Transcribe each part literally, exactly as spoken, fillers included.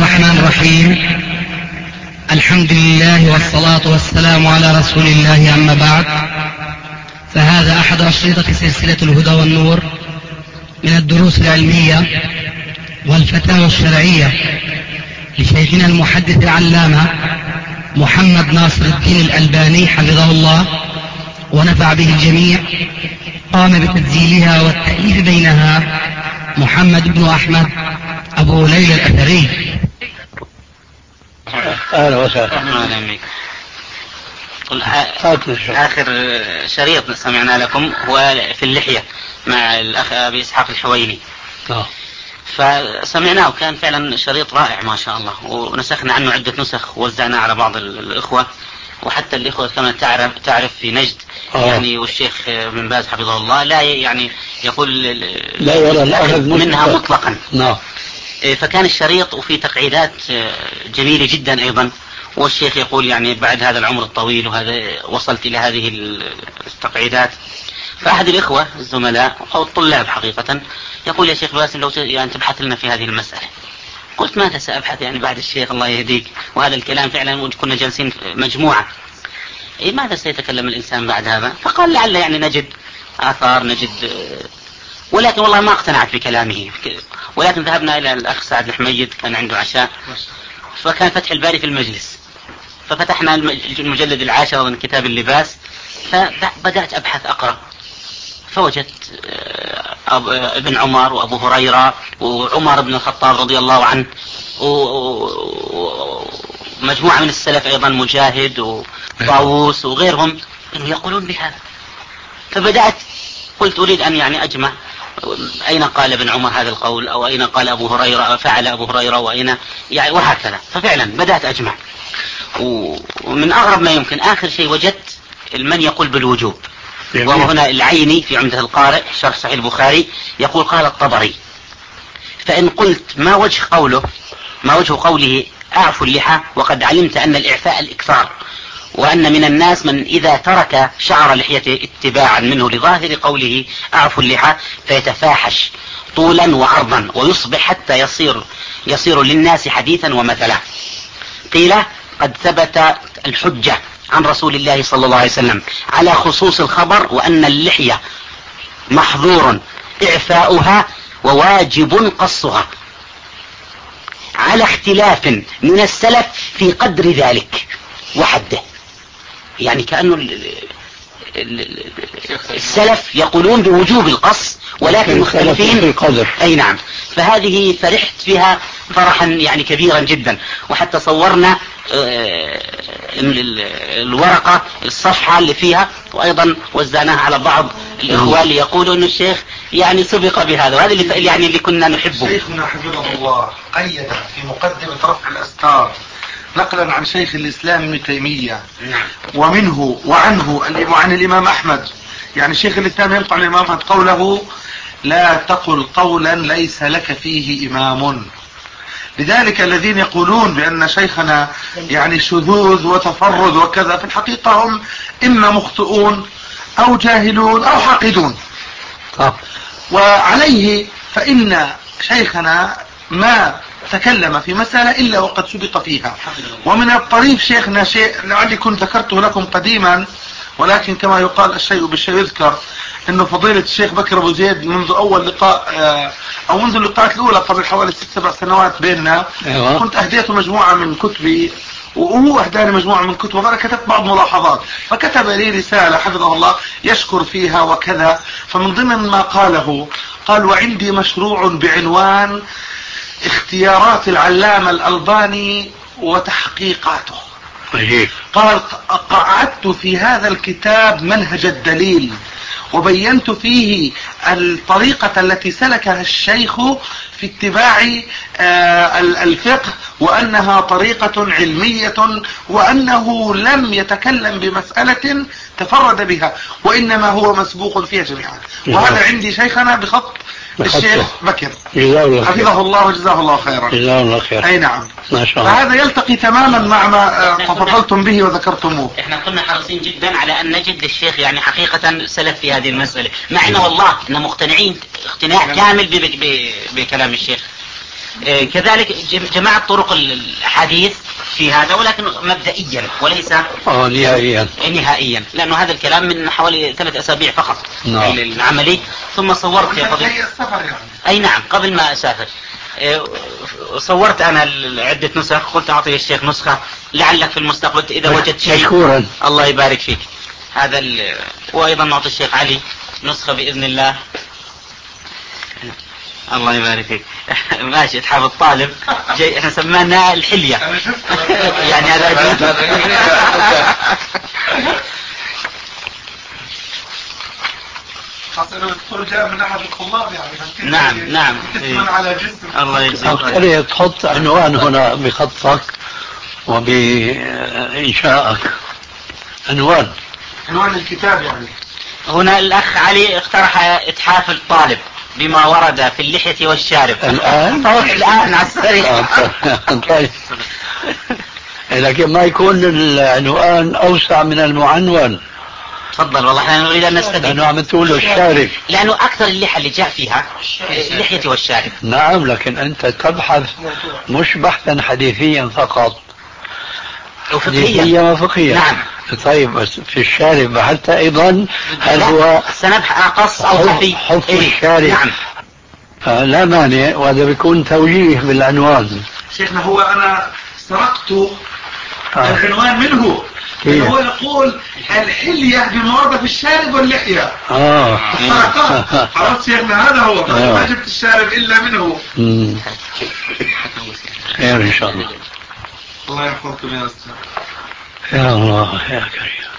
الرحمن الرحيم. الحمد لله والصلاة والسلام على رسول الله، أما بعد، فهذا أحد أشرطة سلسلة الهدى والنور من الدروس العلمية والفتاوى الشرعية لشيخنا المحدث العلامة محمد ناصر الدين الألباني حفظه الله ونفع به الجميع. قام بتسجيلها والتأليف بينها محمد بن أحمد أبو ليلى الأثري. أهلا وسهلا. آخر شريط سمعنا لكم هو في اللحية مع الأخ أبي إسحاق الحويني، فسمعناه وكان فعلا شريط رائع ما شاء الله، ونسخنا عنه عدة نسخ ووزعناه على بعض الإخوة، وحتى الإخوة كما تعرف تعرف في نجد أوه. يعني والشيخ بن باز حفظه الله لا يعني يقول لا ولا منها مطلقا. نعم. فكان الشريط وفي تقعيدات جميلة جدا أيضا، والشيخ يقول يعني بعد هذا العمر الطويل وهذا وصلت إلى هذه التقعيدات. فأحد الإخوة الزملاء أو الطلاب حقيقة يقول يا شيخ باسم لو يعني تبحث لنا في هذه المسألة. قلت ماذا سأبحث يعني بعد الشيخ الله يهديك، وهذا الكلام فعلا كنا جالسين مجموعة، إيه ماذا سيتكلم الإنسان بعد هذا؟ فقال لعل يعني نجد آثار نجد، ولكن والله ما اقتنعت بكلامه. ولكن ذهبنا إلى الأخ سعد الحميد كان عنده عشاء، فكان فتح الباري في المجلس، ففتحنا المجلد العاشر من كتاب اللباس، فبدأت أبحث أقرأ، فوجدت ابن عمر وأبو هريرة وعمر بن الخطاب رضي الله عنه ومجموعة من السلف أيضا مجاهد وطاووس وغيرهم يقولون بهذا. فبدأت قلت أريد أن يعني أجمع أين قال ابن عمر هذا القول، أو أين قال أبو هريرة فعل أبو هريرة، وأين يعني وهكذا. ففعلا بدأت أجمع، ومن أغرب ما يمكن آخر شيء وجدت من يقول بالوجوب، وهو هنا العيني في عمدة القارئ شرح صحيح البخاري يقول قال الطبري. فإن قلت ما وجه قوله ما وجه قوله أعفوا اللحى وقد علمت أن الإعفاء الإكثار، وأن من الناس من إذا ترك شعر لحيته اتباعا منه لظاهر قوله أعفوا اللحى فيتفاحش طولا وعرضا ويصبح حتى يصير يصير للناس حديثا ومثلا. قيل قد ثبت الحجة عن رسول الله صلى الله عليه وسلم على خصوص الخبر، وأن اللحية محظور إعفاؤها وواجب قصها، على اختلاف من السلف في قدر ذلك وحده. يعني كأنه السلف يقولون بوجوب القص ولكن مختلفين في القدر. أي نعم. فهذه فرحت فيها فرحا يعني كبيرا جدا، وحتى صورنا الورقة الصفحة اللي فيها، وأيضا وزعناها على بعض الإخوة اللي يقولوا أن الشيخ يعني سبق بهذا، وهذا اللي يعني اللي كنا نحبه. شيخنا حفظه الله قيد في مقدمة رفع الأستار نقلا عن شيخ الإسلام ابن تيمية ومنه وعنه وعن الإمام أحمد، يعني شيخ الإسلام ينقل عن الإمام أحمد قوله لا تقل قولا ليس لك فيه إمام. لذلك الذين يقولون بأن شيخنا يعني شذوذ وتفرد وكذا في الحقيقة هم إما مخطئون أو جاهلون أو حاقدون. وعليه فإن شيخنا ما تكلم في مسألة إلا وقد سبق فيها. ومن الطريف شيخنا شيء لعلي كنت ذكرته لكم قديما، ولكن كما يقال الشيء بالشيء يذكر، انه فضيلة الشيخ بكر ابو زيد منذ اول لقاء او منذ اللقاءات الاولى قبل حوالي ست سبع سنوات بيننا، أيوة. كنت اهديته مجموعة من كتبي وهو اهداني مجموعة من كتب، وانا كتبت بعض ملاحظات، فكتب لي رسالة حفظه الله يشكر فيها وكذا. فمن ضمن ما قاله قال وعندي مشروع بعنوان اختيارات العلامة الألباني وتحقيقاته. قال قعدت في هذا الكتاب منهج الدليل وبينت فيه الطريقة التي سلكها الشيخ في اتباع الفقه، وأنها طريقة علمية، وأنه لم يتكلم بمسألة تفرد بها، وإنما هو مسبوق فيها جميعا. وهذا عندي شيخنا بخط الشيخ بكر حفظه الله وجزاه الله خيرا. جزاه الله خيرا. أي نعم. ما شاء الله. فهذا يلتقي تماما مع ما تفضلتم به وذكرتموه. احنا كنا حريصين جدا على أن نجد للشيخ يعني حقيقة سلف في هذه المسألة، مع أنه والله إحنا مقتنعين اقتناع كامل بكلام الشيخ، كذلك جماعة طرق الحديث في هذا، ولكن مبدئيا وليس اه نهائيا نهائيا، لأنه هذا الكلام من حوالي ثلاث أسابيع فقط. نعم. العملي. ثم صورت يا فضيلة يعني. أي نعم قبل ما أسافر صورت أنا عدة نسخ، قلت أعطي الشيخ نسخة لعلك في المستقبل إذا وجدت شيء. مشكورا. الله يبارك فيك. هذا ال... وأيضا نعطي الشيخ علي نسخة بإذن الله. الله يبارك فيك. ماشي اتحاب الطالب جاي، احنا سمانا الحلية يعني هذا جاء من احد الطلاب يعني. نعم نعم على جسم. الله يجزيك خير. تحط عنوان هنا بخطك وبإنشائك، عنوان عنوان الكتاب يعني. هنا الأخ علي اقترح إتحاف الطالب بما ورد في اللحية والشارب. الآن؟ الآن على السريع. طيب. لكن ما يكون العنوان أوسع من المعنون. تفضل. والله احنا نريد أن نستفيد. لأنه عم تقول له الشارب. لأنه أكثر اللحى اللي جاء فيها اللحية والشارب. نعم، لكن أنت تبحث مش بحثا حديثيا فقط، حديثيا وفقهيا. نعم. طيب بس في الشارب بحثت أيضا هل هو سنبحث أقص أو خفي؟ حفظ إيه؟ الشارب. نعم. آه لا مانع، وهذا بيكون توجيه بالعنوان. شيخنا هو أنا سرقت آه. العنوان منه. إيه؟ هو يقول الحلية بما ورد في الشارب واللحية. اه عرفت شيخنا هذا هو. ما جبت الشارب إلا منه. خير إن شاء الله. الله يحفظكم يا أستاذ. يا الله يا كريم.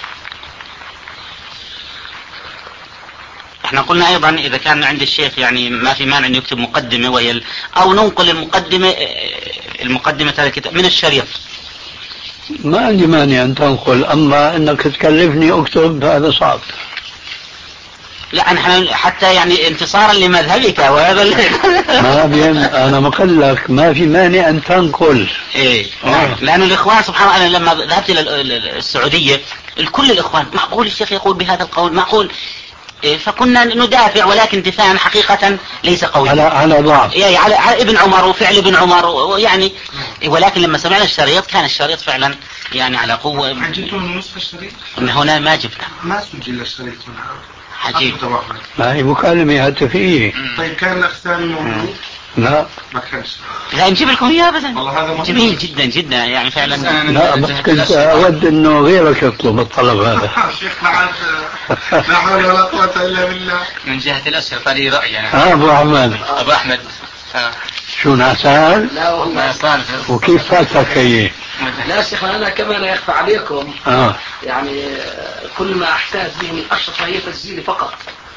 احنا قلنا ايضا اذا كان عند الشيخ يعني ما في مانع ان يكتب مقدمة وهي او ننقل المقدمة المقدمة هذا الكتاب من الشريط. ما عندي مانع ان تنقل، اما انك تكلفني اكتب هذا صعب. لا انا حتى يعني انتصارا لمذهبك وهذا ما بين انا مقلك ما في مانع ان تنقل. ايه نعم. لان الاخوان سبحان الله، انا لما ذهبت الى السعودية الكل الاخوان معقول الشيخ يقول بهذا القول معقول، فكنا ندافع ولكن دفاعا حقيقة ليس قويا على على ضعف يعني على, على ابن عمر وفعل ابن عمر ويعني، ولكن لما سمعنا الشريط كان الشريط فعلا يعني على قوة. عجبتوا من نسخ الشريط؟ من هنا ما جبنا، ما سجل الشريط هنا. عجيب. ما هي مكالمة هاتفية. طيب كان الأخ ثاني موجود؟ لا ما كانش. لا نجيب لكم اياه ابدا. والله هذا جميل جدا جدا يعني فعلا. لا بس كنت اود انه غيرك يطلب الطلب هذا. شيخنا عاد لا حول ولا قوة الا بالله. من جهة الاشرطة لي رأي يعني. ها ابو احمد. ابو احمد. آه. شو نعسان؟ لا والله صار. وكيف فاتك هي؟ لا شيخ انا كمان يخفى عليكم. اه يعني كل ما احتاج به من اشرطة هي تسجيلي فقط.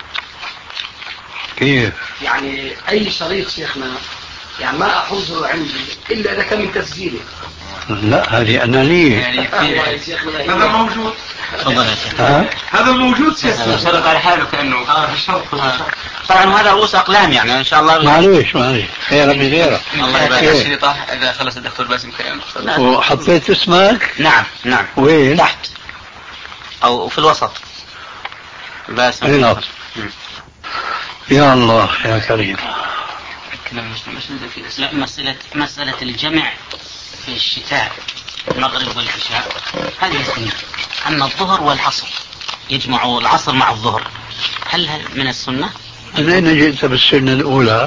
كيف؟ يعني اي شريط شيخنا يعني ما احوزه عندي الا اذا كان من تسجيلي. لا هذه انانية. يعني هذا موجود. تفضل يا شيخ. هذا موجود شيخنا. شرط على حاله كأنه. اه شرط. طبعا هذا رؤوس اقلام يعني ان شاء الله. معليش معليش خير من غيره. الله يبارك الشريطة اذا خلص الدكتور باسم كلام. وحطيت اسمك؟ نعم نعم. وين؟ تحت او في الوسط. باسم. اي يا الله يا كريم. لا مسألة مسألة الجمع في الشتاء المغرب والعشاء هذه السنة. أن الظهر والعصر يجمع العصر مع الظهر، هل من السنة؟ من أين جئت بالسنة الأولى؟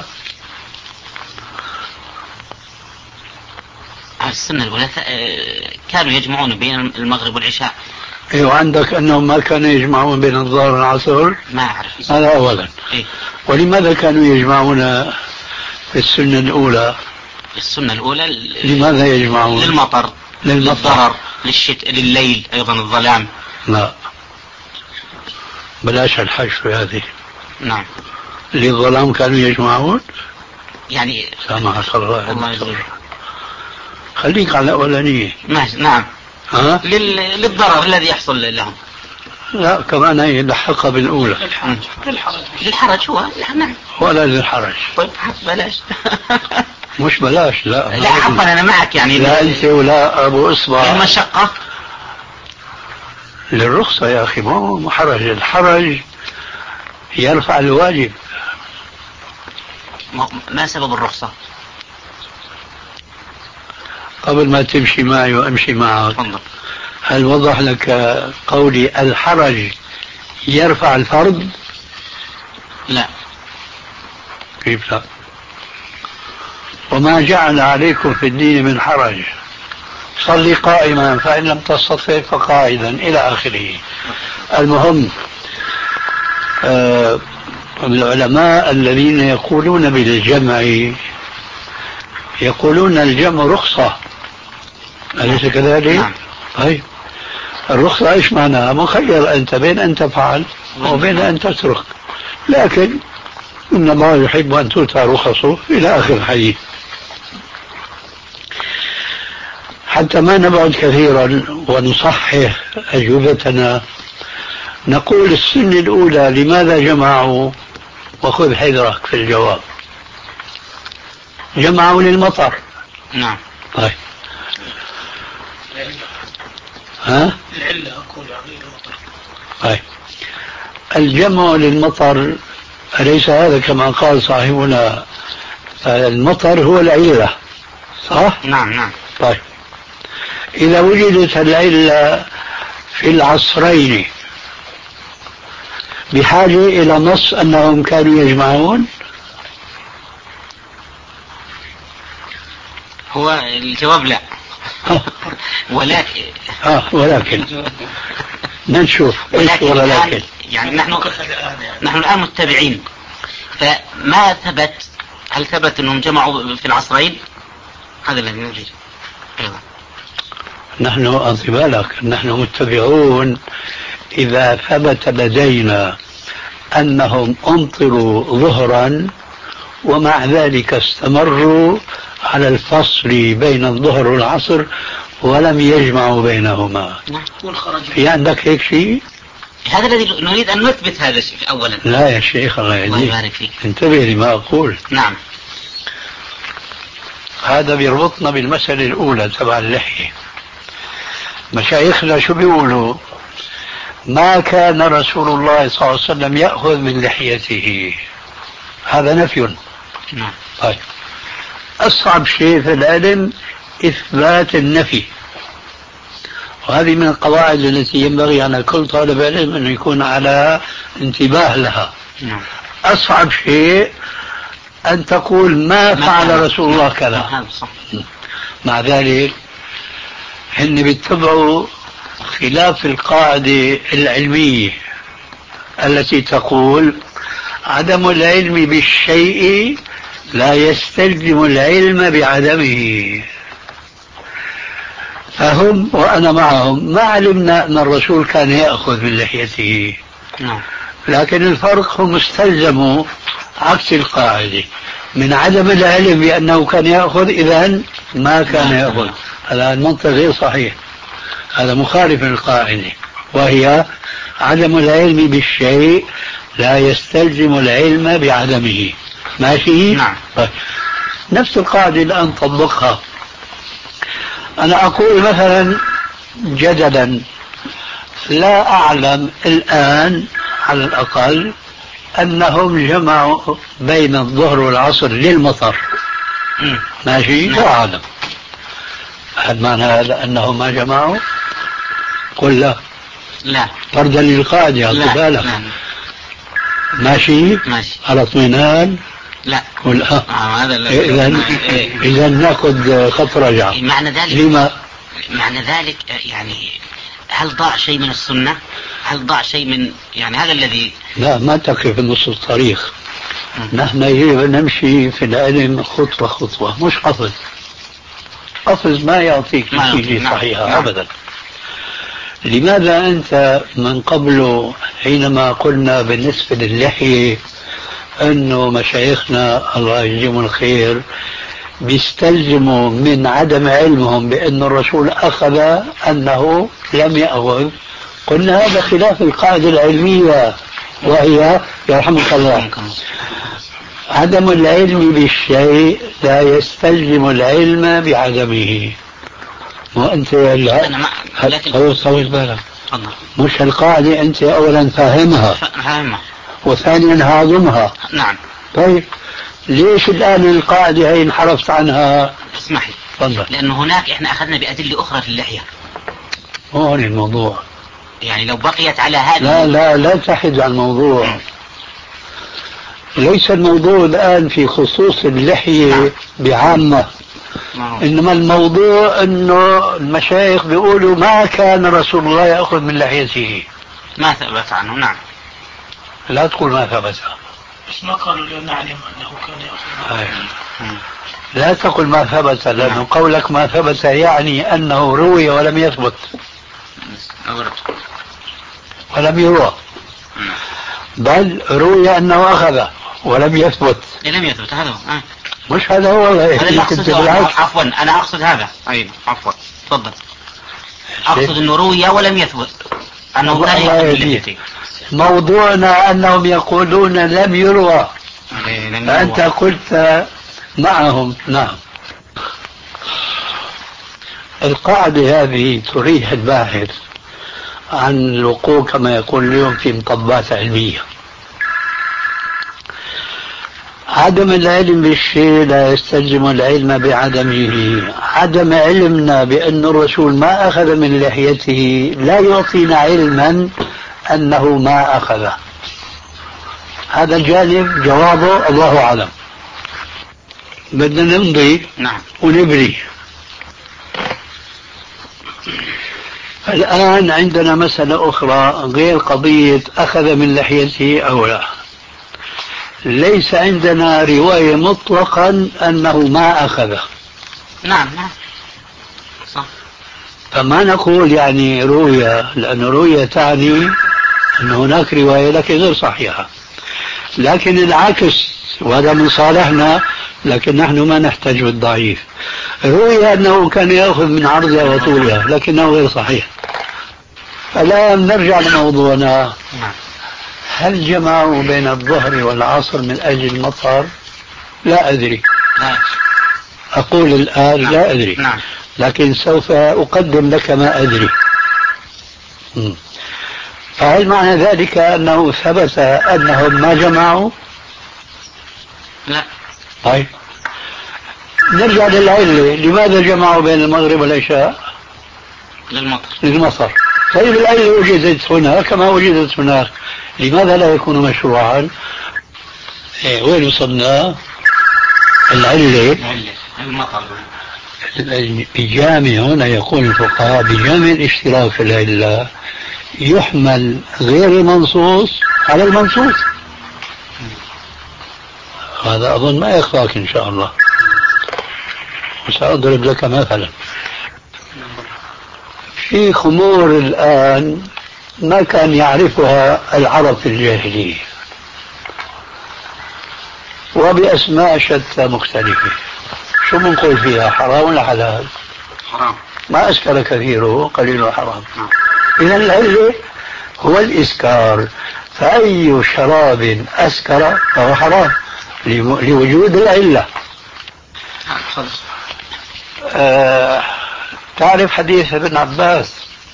السنة الأولى كانوا يجمعون بين المغرب والعشاء. ايوه عندك انهم ما كانوا يجمعون بين الظهر والعصر؟ ما اعرف هذا اولا. إيه؟ ولماذا كانوا يجمعون في السنة الاولى؟ السنة الاولى لماذا يجمعون؟ للمطر للمطر للشتاء لليل ايضا الظلام. لا بلاش الحشو هذه. نعم. للظلام كانوا يجمعون؟ يعني سامحك الله. الله يجزيك. خليك على الاولانية. نعم. ها؟ لل... للضرر الذي يحصل لهم. لا كمان هي لحقها بالأولى. للحرج. للحرج هو نعم. ولا للحرج. طيب بلاش. مش بلاش لا. لا عفوا أنا معك يعني. لا أنت ولا أبو إصبع. المشقة. للرخصة يا أخي، ما هو حرج. الحرج يرفع الواجب. ما سبب الرخصة؟ قبل ما تمشي معي وأمشي معك، هل وضح لك قولي الحرج يرفع الفرض؟ لا. كيف لا؟ وما جعل عليكم في الدين من حرج، صلي قائما فإن لم تستطع فقاعدا إلى آخره. المهم آه العلماء الذين يقولون بالجمع يقولون الجمع رخصة، أليس كذلك؟ نعم. طيب الرخصة إيش معناها؟ مخير أنت بين أن تفعل وبين أن تترك، لكن إن الله يحب أن تؤتى رخصه إلى آخر الحديث. حتى ما نبعد كثيرا ونصحح أجوبتنا، نقول السنة الأولى لماذا جمعوا؟ وخذ حذرك في الجواب. جمعوا للمطر. نعم. طيب ها؟ العلة أقول يعني المطر. طيب الجمع للمطر أليس هذا كما قال صاحبنا المطر هو العلة، صح؟ نعم نعم. طيب إذا وجدت العلة في العصرين بحاجة إلى نص أنهم كانوا يجمعون؟ هو الجواب لا. ولكن آه ولكن نشوف ايش ولكن يعني نحن نحن الآن متبعين، فما ثبت، هل ثبت أنهم جمعوا في العصرين؟ هذا الذي نريد. نحن أنصبا لك نحن متبعون إذا ثبت لدينا أنهم أمطروا ظهرا ومع ذلك استمروا على الفصل بين الظهر والعصر ولم يجمعوا بينهما. في عندك هيك شيء؟ هذا الذي نريد أن نثبت هذا الشيء أولا. لا يا شيخ الله يهديك، انتبه لما أقول. نعم. هذا بيربطنا بالمسألة الأولى تبع اللحية. مشايخنا شو بيقولوا؟ ما كان رسول الله صلى الله عليه وسلم يأخذ من لحيته، هذا نفي. نعم. طيب أصعب شيء في العلم إثبات النفي، وهذه من القواعد التي ينبغي على كل طالب علم أن يكون على انتباه لها. نعم. أصعب شيء أن تقول ما فعل رسول الله كذا. مع ذلك هن بيتبعوا خلاف القاعدة العلمية التي تقول عدم العلم بالشيء لا يستلزم العلم بعدمه. فهم وأنا معهم ما علمنا أن الرسول كان يأخذ من لحيته، لكن الفرق هم استلزموا عكس القاعدة من عدم العلم بأنه كان يأخذ، إذن ما كان يأخذ. هذا المنطق غير صحيح، هذا مخالف للقاعدة، وهي عدم العلم بالشيء لا يستلزم العلم بعدمه. ماشي؟ نعم. طيب. نفس القاعدة الآن طبقها. أنا أقول مثلا جدلا لا أعلم الآن على الأقل أنهم جمعوا بين الظهر والعصر للمطر. ماشي؟ لا أعلم. هل معنى هذا أنهم ما جمعوا؟ قل لا. لا. فردا للقاعدة بالك. ماشي؟ ماشي. على اطمئنان؟ لا. قل لا. آه هذا إذا إذا نأخذ خط رجعة. معنى ذلك لما؟ معنى ذلك يعني هل ضاع شيء من السنة؟ هل ضاع شيء من يعني هذا الذي لا ما تقف في نص الطريق. نحن يجب أن نمشي في العلم خطوة خطوة، مش قفز. قفز ما يعطيك نتيجة صحيحة. نعم. أبدا. لماذا أنت من قبل حينما قلنا بالنسبة للحية أنه مشايخنا الله يجزيهم الخير بيستلزموا من عدم علمهم بأن الرسول أخذ أنه لم يأخذ، قلنا هذا خلاف القاعدة العلمية، وهي يرحمك الله عدم العلم بالشيء لا يستلزم العلم بعدمه. وأنت لا خلص طول بالك، مش القاعدة أنت أولا فاهمها فاهمها وثانيا هاضمها. نعم. طيب ليش الآن القاعدة هي انحرفت عنها؟ اسمح لي تفضل. لأنه هناك إحنا أخذنا بأدلة أخرى في اللحية. هون الموضوع. يعني لو بقيت على هذا. لا لا لا تحد عن الموضوع. ليس الموضوع الآن في خصوص اللحية بعامة. إنما الموضوع إنه المشايخ بيقولوا ما كان رسول الله يأخذ من لحيته. ما ثبت عنه. نعم. لا تقول ما ثبت. بس ما قالوا لا نعلم أنه كان يأخذ. لا تقل ما ثبت، لأنه قولك ما ثبت يعني أنه روي ولم يثبت ولم يروى، بل روي أنه أخذ ولم يثبت. لم يثبت هذا هو. آه. مش هذا هو. هذا اللي أقصده. عفوا أنا أقصد هذا. أيوة عفوا تفضل. أقصد أنه روي ولم يثبت أنه كان يأخذ. موضوعنا أنهم يقولون لم يروى، فأنت قلت معهم. نعم. القاعدة هذه تريح الباحث عن الوقوع كما يقول اليوم في مطبات علمية. عدم العلم بالشيء لا يستلزم العلم بعدمه. عدم علمنا بأن الرسول ما أخذ من لحيته لا يعطينا علما أنه ما أخذ. هذا الجانب جوابه الله أعلم. بدنا نمضي. نعم. ونبري. الآن عندنا مسألة أخرى غير قضية أخذ من لحيته أو لا. ليس عندنا رواية مطلقا أنه ما أخذ. نعم نعم صح. فما نقول يعني رؤية، لأن رؤية تعني أن هناك رواية لكن غير صحيحة. لكن العكس، وهذا من صالحنا، لكن نحن ما نحتاج بالضعيف. رؤية أنه كان يأخذ من عرضها وطولها لكنه غير صحيح. الآن نرجع لموضوعنا. هل جمعوا بين الظهر والعصر من أجل المطر؟ لا أدري. لا. أقول الآن نعم. لا أدري. نعم. لكن سوف أقدم لك ما أدري. م. فهل معنى ذلك أنه ثبت أنهم ما جمعوا؟ لا. طيب نرجع للعلة. لماذا جمعوا بين المغرب والعشاء؟ للمطر. للمطر. طيب العلة وجدت هنا كما وجدت هناك، لماذا لا يكون مشروعا؟ إيه وين وصلنا؟ العلة المطر. بجامع هنا يقول الفقهاء بجامع الاشتراك في العلة يحمل غير المنصوص على المنصوص. هذا أظن ما يخفاك إن شاء الله، وسأضرب لك مثلا. في خمور الآن ما كان يعرفها العرب في الجاهلية وبأسماء شتى مختلفة. شو بنقول فيها؟ حرام ولا حلال؟ حرام. ما أسكر كثيره قليله حرام. إذن العلة هو الإسكار، فأي شراب أسكر فهو حرام لوجود العلة. آه تعرف حديث ابن عباس؟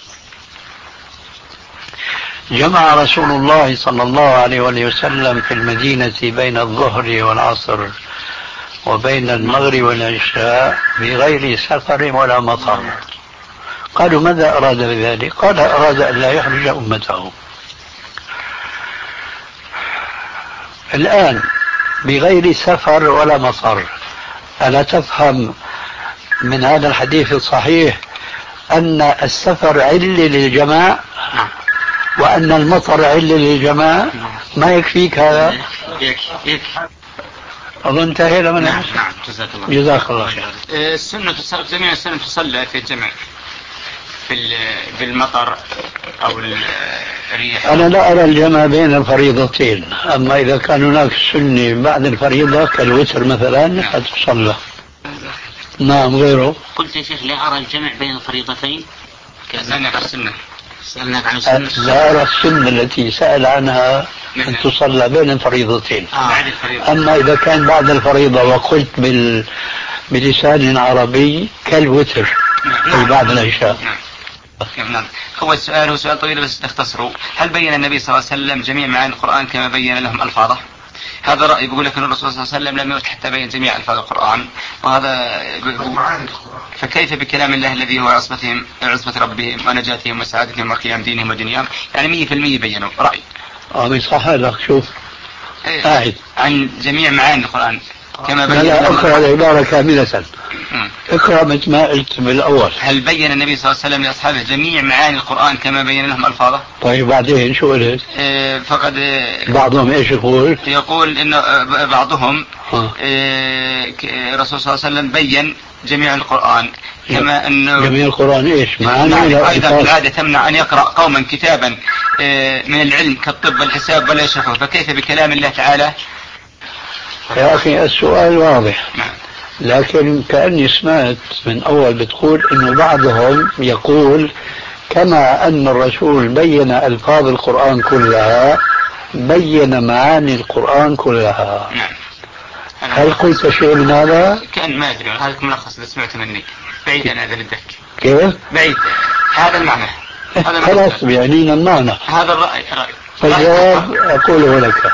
جمع رسول الله صلى الله عليه وسلم في المدينة بين الظهر والعصر وبين المغرب والعشاء بغير سفر ولا مطر. قالوا ماذا أراد بذلك؟ قال أراد أن لا يحرج أمته. الآن بغير سفر ولا مطر، ألا تفهم من هذا الحديث الصحيح أن السفر علة للجماع وأن المطر علة للجماع؟ ما يكفيك هذا؟ يكفي. أظن انتهينا من نعم نعم جزاك الله. جزاك الله خير. السنة جميع السنة تصلى في الجمع في في المطر أو الريح. أنا لا أرى الجمع بين الفريضتين، أما إذا كان هناك سنة بعد الفريضة كالوتر مثلا فتصلى. نعم غيره. قلت يا شيخ لا أرى الجمع بين الفريضتين. سألناك عن السنة. سألناك عن السنة. لا أرى السنة التي سأل عنها أن تصلى بين الفريضتين. آه. أما إذا كان بعد الفريضة وقلت بال... بلسان عربي كالوتر أي بعد العشاء. نعم. هو السؤال هو سؤال طويل بس نختصره. هل بين النبي صلى الله عليه وسلم جميع معاني القرآن كما بين لهم ألفاظه؟ هذا رأي بيقول لك أن الرسول صلى الله عليه وسلم لم يمت حتى بين جميع ألفاظ القرآن، وهذا فكيف بكلام الله الذي هو عصمتهم عصمة ربهم ونجاتهم وسعادتهم وقيام دينهم ودنياهم؟ يعني مية في المية بينوا رأي. اه صح لك شوف قاعد عن جميع معاني القرآن كما بين. لا اقرأ العبارة كاملة. اقرأ مثل ما قلت بالأول. هل بين النبي صلى الله عليه وسلم لأصحابه جميع معاني القرآن كما بين لهم ألفاظه؟ طيب بعدين شو قلت؟ إيه فقد إيه بعضهم ايش يقول؟ يقول انه بعضهم إيه الرسول صلى الله عليه وسلم بين جميع القرآن كما انه جميع القرآن ايش؟ معاني ايضا العادة تمنع ان يقرأ قوما كتابا إيه من العلم كالطب والحساب ولا يشرحه، فكيف بكلام الله تعالى؟ يا اخي السؤال واضح. لكن كأني سمعت من أول بتقول إنه بعضهم يقول كما أن الرسول بين ألفاظ القرآن كلها بين معاني القرآن كلها. هل قلت شيء من هذا؟ كأن ما أدري، هذا ملخص اللي سمعته منك. بعيد عن هذا الدك. كيف؟ بعيد. هذا المعنى. هذا خلاص بيعنينا المعنى. هذا الرأي. رأي. فالجواب أقوله لك.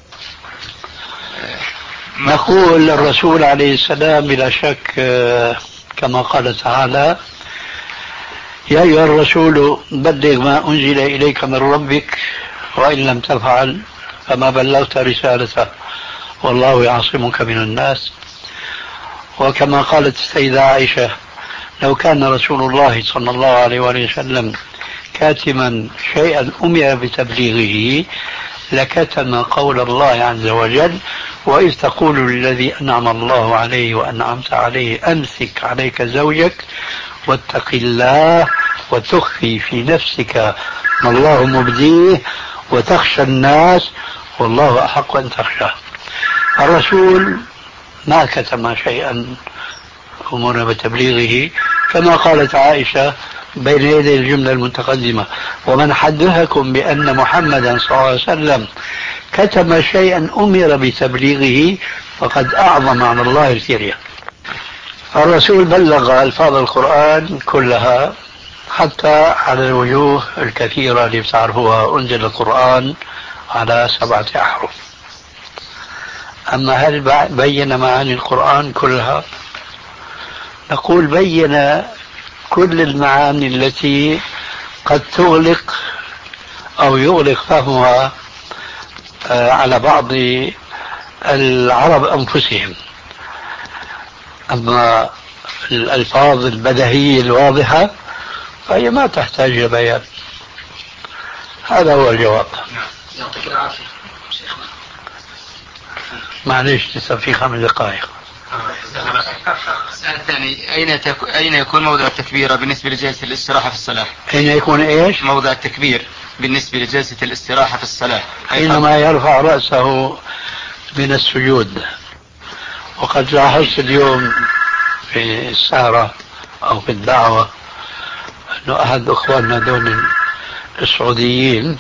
نقول الرسول عليه السلام بلا شك كما قال تعالى: يا أيها الرسول بلغ ما أنزل إليك من ربك وإن لم تفعل فما بلغت رسالته والله يعصمك من الناس. وكما قالت السيدة عائشة: لو كان رسول الله صلى الله عليه وسلم كاتما شيئا أمر بتبليغه لكتم قول الله عز وجل: وإذ تقول للذي أنعم الله عليه وأنعمت عليه أمسك عليك زوجك واتق الله وتخفي في نفسك ما الله مبديه وتخشى الناس والله أحق أن تخشاه. الرسول ما كتم شيئا أمر بتبليغه، كما قالت عائشة بين يدي الجملة المتقدمة: ومن حدثكم بأن محمدا صلى الله عليه وسلم كتم شيئا أمر بتبليغه فقد أعظم على الله الكريم. الرسول بلغ ألفاظ القرآن كلها حتى على الوجوه الكثيرة اللي بتعرفوها. أنزل القرآن على سبعة أحرف. أما هل بين معاني القرآن كلها؟ نقول بين كل المعاني التي قد تغلق أو يغلق فهمها على بعض العرب أنفسهم. أما الألفاظ البديهية الواضحة فهي ما تحتاج إلى بيان. هذا هو الجواب. يعطيك العافية شيخنا. معليش لسه في خمس دقائق. السؤال الثاني: أين تك... أين يكون موضع التكبير بالنسبة لجلسة الاستراحة في الصلاة؟ أين يكون إيش؟ موضع التكبير بالنسبة لجلسة الاستراحة في الصلاة. حينما يرفع رأسه من السجود. وقد لاحظت اليوم في السهرة أو في الدعوة أنه أحد أخواننا دون السعوديين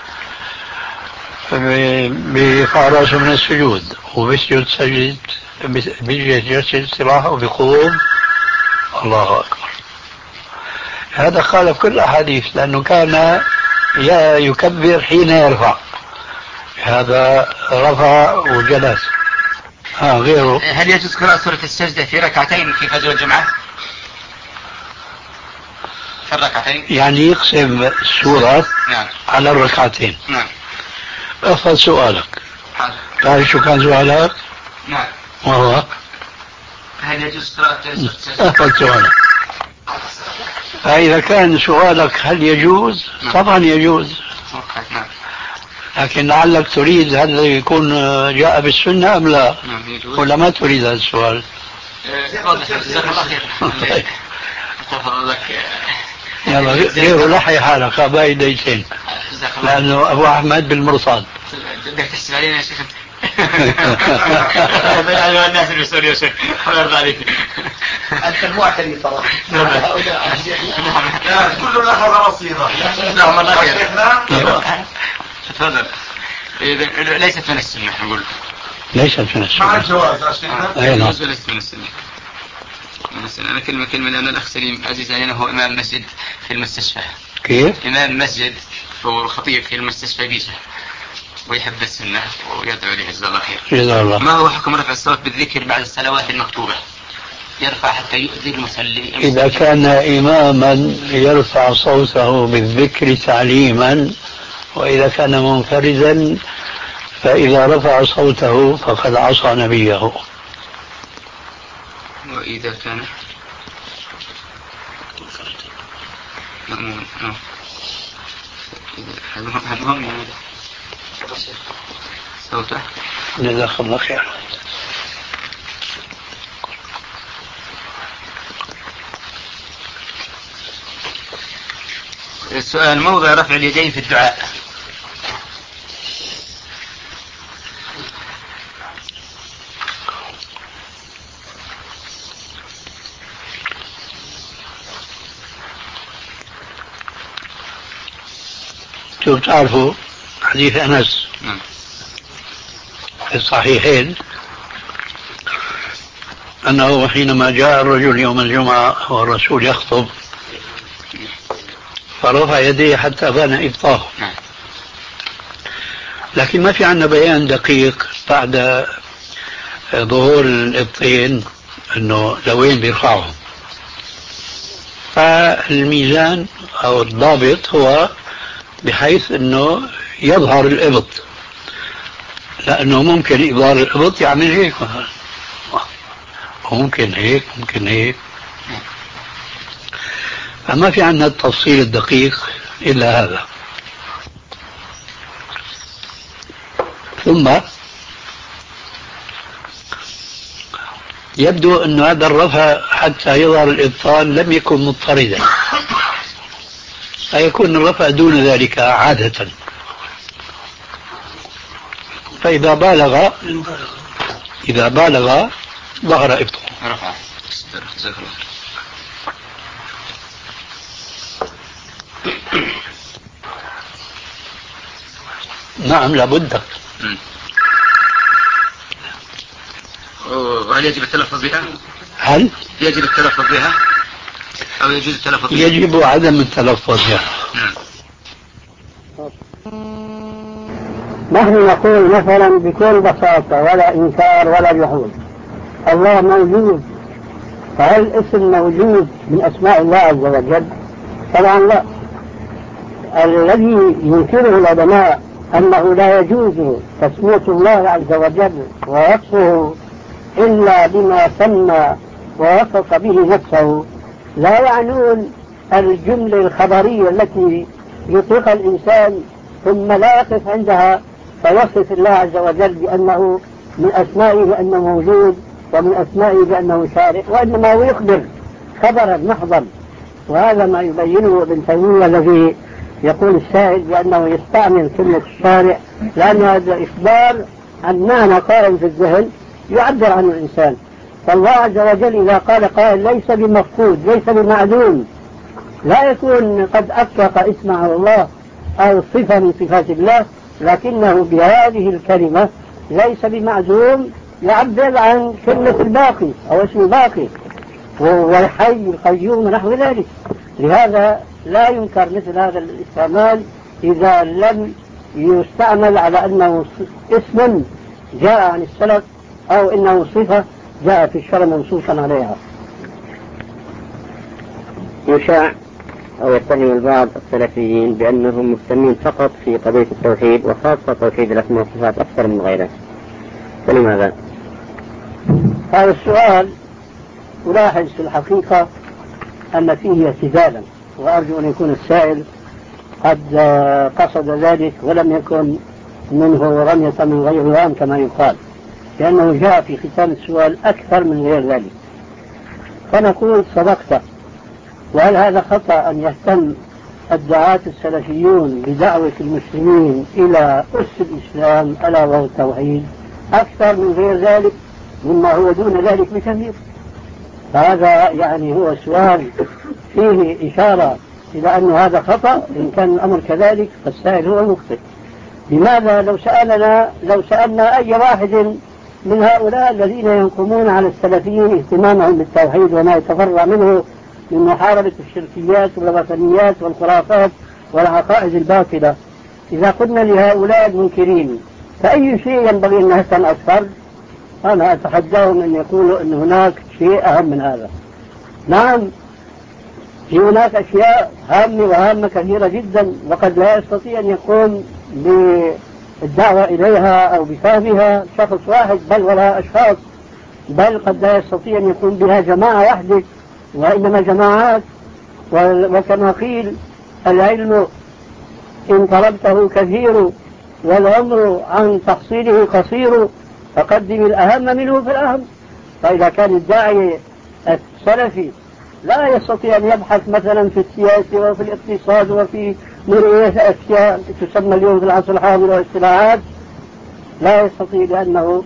بيرفع رأسه من السجود وبيسجد سجد بيجي جلسة استراحة وبيقوم الله أكبر. هذا خالف كل الأحاديث لأنه كان يكبر حين يرفع، هذا رفع وجلس. ها غيره. هل يجوز قراءة سورة السجدة في ركعتين في فجر الجمعة؟ في الركعتين؟ يعني يقسم السورة نعم. على الركعتين. نعم. افضل سؤالك. تعرف شو كان سؤالك؟ نعم. وهو هل يجوز قراءة افضل سؤالك. فإذا كان سؤالك هل يجوز؟ نعم. طبعا يجوز. نعم. لكن لعلك تريد هل يكون جاء بالسنة أم لا؟ نعم. ولا ما تريد هذا السؤال؟ جزاك الله خير. يلا غيره لحي حالك باقي دقيقتين لأنه أبو أحمد بالمرصاد. بدك تحسب علينا يا شيخ. الناس اللي يسألوا يا شيخ الله يرضى عليك. أنت المعتني ترى. كلنا أخذ رصيدة. نعم الله خير. تفضل. ليست من السنة نقول. ليست من السنة. مع الجواز يا شيخنا. ليست من السنة. أنا كلمة كلمة لأن الأخ سليم عزيز علينا هو إمام مسجد في المستشفى. كيف؟ إمام مسجد هو الخطيب في المستشفى بيشة. ويحب السنة ويدعو له جزاه الله خير. جزاه الله. ما هو حكم رفع الصوت بالذكر بعد الصلوات المكتوبة؟ يرفع حتى يؤذي المصلي. إذا كان إماما يرفع صوته بالذكر تعليما، وإذا كان منفردا فإذا رفع صوته فقد عصى نبيه. وإذا كان مأمون هذا صوته جزاك الله خير. السؤال: موضع رفع اليدين في الدعاء. شوف تعرفوا حديث أنس في الصحيحين أنه حينما جاء الرجل يوم الجمعة والرسول يخطب فرفع يديه حتى بان إبطاه، لكن ما في عندنا بيان دقيق بعد ظهور الإبطين أنه لوين بيرفعهم. فالميزان أو الضابط هو بحيث أنه يظهر الإبط، لأنه ممكن إظهار الإبط يعمل هيك، وممكن هيك ممكن هيك، فما في عندنا التفصيل الدقيق إلا هذا. ثم يبدو أن هذا الرفع حتى يظهر الإبطال لم يكن مضطردا، فيكون الرفع دون ذلك عادة، فإذا بالغ إذا بالغ ظهر إبطال. رفع. نعم لابد. وهل يجب التلفظ بها؟ هل يجب التلفظ بها أو يجوز التلفظ بها؟ يجب عدم التلفظ بها. نحن نقول مثلا بكل بساطة ولا إنكار ولا جحود: الله موجود. فهل اسم موجود من أسماء الله عز وجل؟ طبعا لا. الذي ينكره العلماء أنه لا يجوز تسمية الله عز وجل ووصفه إلا بما سمى ووصف به نفسه، لا يعنون الجملة الخبرية التي يطلقها الإنسان ثم لا يقف عندها فيصف الله عز وجل بأنه من أسمائه بأنه موجود ومن أسمائه بأنه شارع، وإنما هو يخبر خبرا محضا. وهذا ما يبينه ابن تيمية الذي يقول السائل بأنه يستعمل كلمة الشارع لأن هذا إخبار عن معنى قائم في الذهن يعبر عنه الإنسان. فالله عز وجل إذا قال قائل ليس بمفقود ليس بمعدوم، لا يكون قد أطلق اسمه الله أو صفة من صفات الله، لكنه بهذه الكلمة ليس بمعدوم يعبر عن كلمة الباقي أو اسم الباقي والحي القيوم نحو ذلك. لهذا لا ينكر مثل هذا الاستعمال إذا لم يستعمل على أنه اسم جاء عن السلف أو إنه صفة جاء في الشرع منصوصا عليها. يشاع أو يتهم البعض السلفيين بأنهم مهتمين فقط في قضية التوحيد وخاصة توحيد الأسماء والصفات أكثر من غيره، فلماذا؟ هذا السؤال ألاحظ في الحقيقة أن فيه اعتدالا، وأرجو أن يكون السائل قد قصد ذلك ولم يكن منه رمية من غير وام كما يقال، لأنه جاء في ختام السؤال أكثر من غير ذلك. فنقول صدقت. وهل هذا خطأ أن يهتم الدعاة السلفيون بدعوة المسلمين إلى أس الإسلام ألا وهو التوحيد أكثر من غير ذلك مما هو دون ذلك بكثير؟ فهذا يعني هو سؤال فيه إشارة إلى أن هذا خطأ. إن كان الأمر كذلك فالسائل هو المخطئ. لماذا لو سألنا لو سألنا أي واحد من هؤلاء الذين ينقمون على السلفيين اهتمامهم بالتوحيد وما يتفرع منه من محاربة الشركيات والوثنيات والخرافات والعقائد الباطلة، إذا قلنا لهؤلاء المنكرين فأي شيء ينبغي أن نهتم أكثر؟ أنا أتحداهم أن يقولوا أن هناك شيء أهم من هذا. نعم، في هناك أشياء هامة وهامة كثيرة جدا، وقد لا يستطيع أن يقوم بالدعوة إليها أو بفهمها شخص واحد بل ولا أشخاص، بل قد لا يستطيع أن يقوم بها جماعة واحدة، وإنما جماعات. وكما قيل العلم إن طلبته كثير والعمر عن تحصيله قصير فقدم الأهم منه في الأهم. فإذا كان الداعي السلفي لا يستطيع أن يبحث مثلا في السياسة وفي الاقتصاد وفي مرئية أشياء تسمى اليوم في العصر الحاضر والاصطلاحات، لا يستطيع، لأنه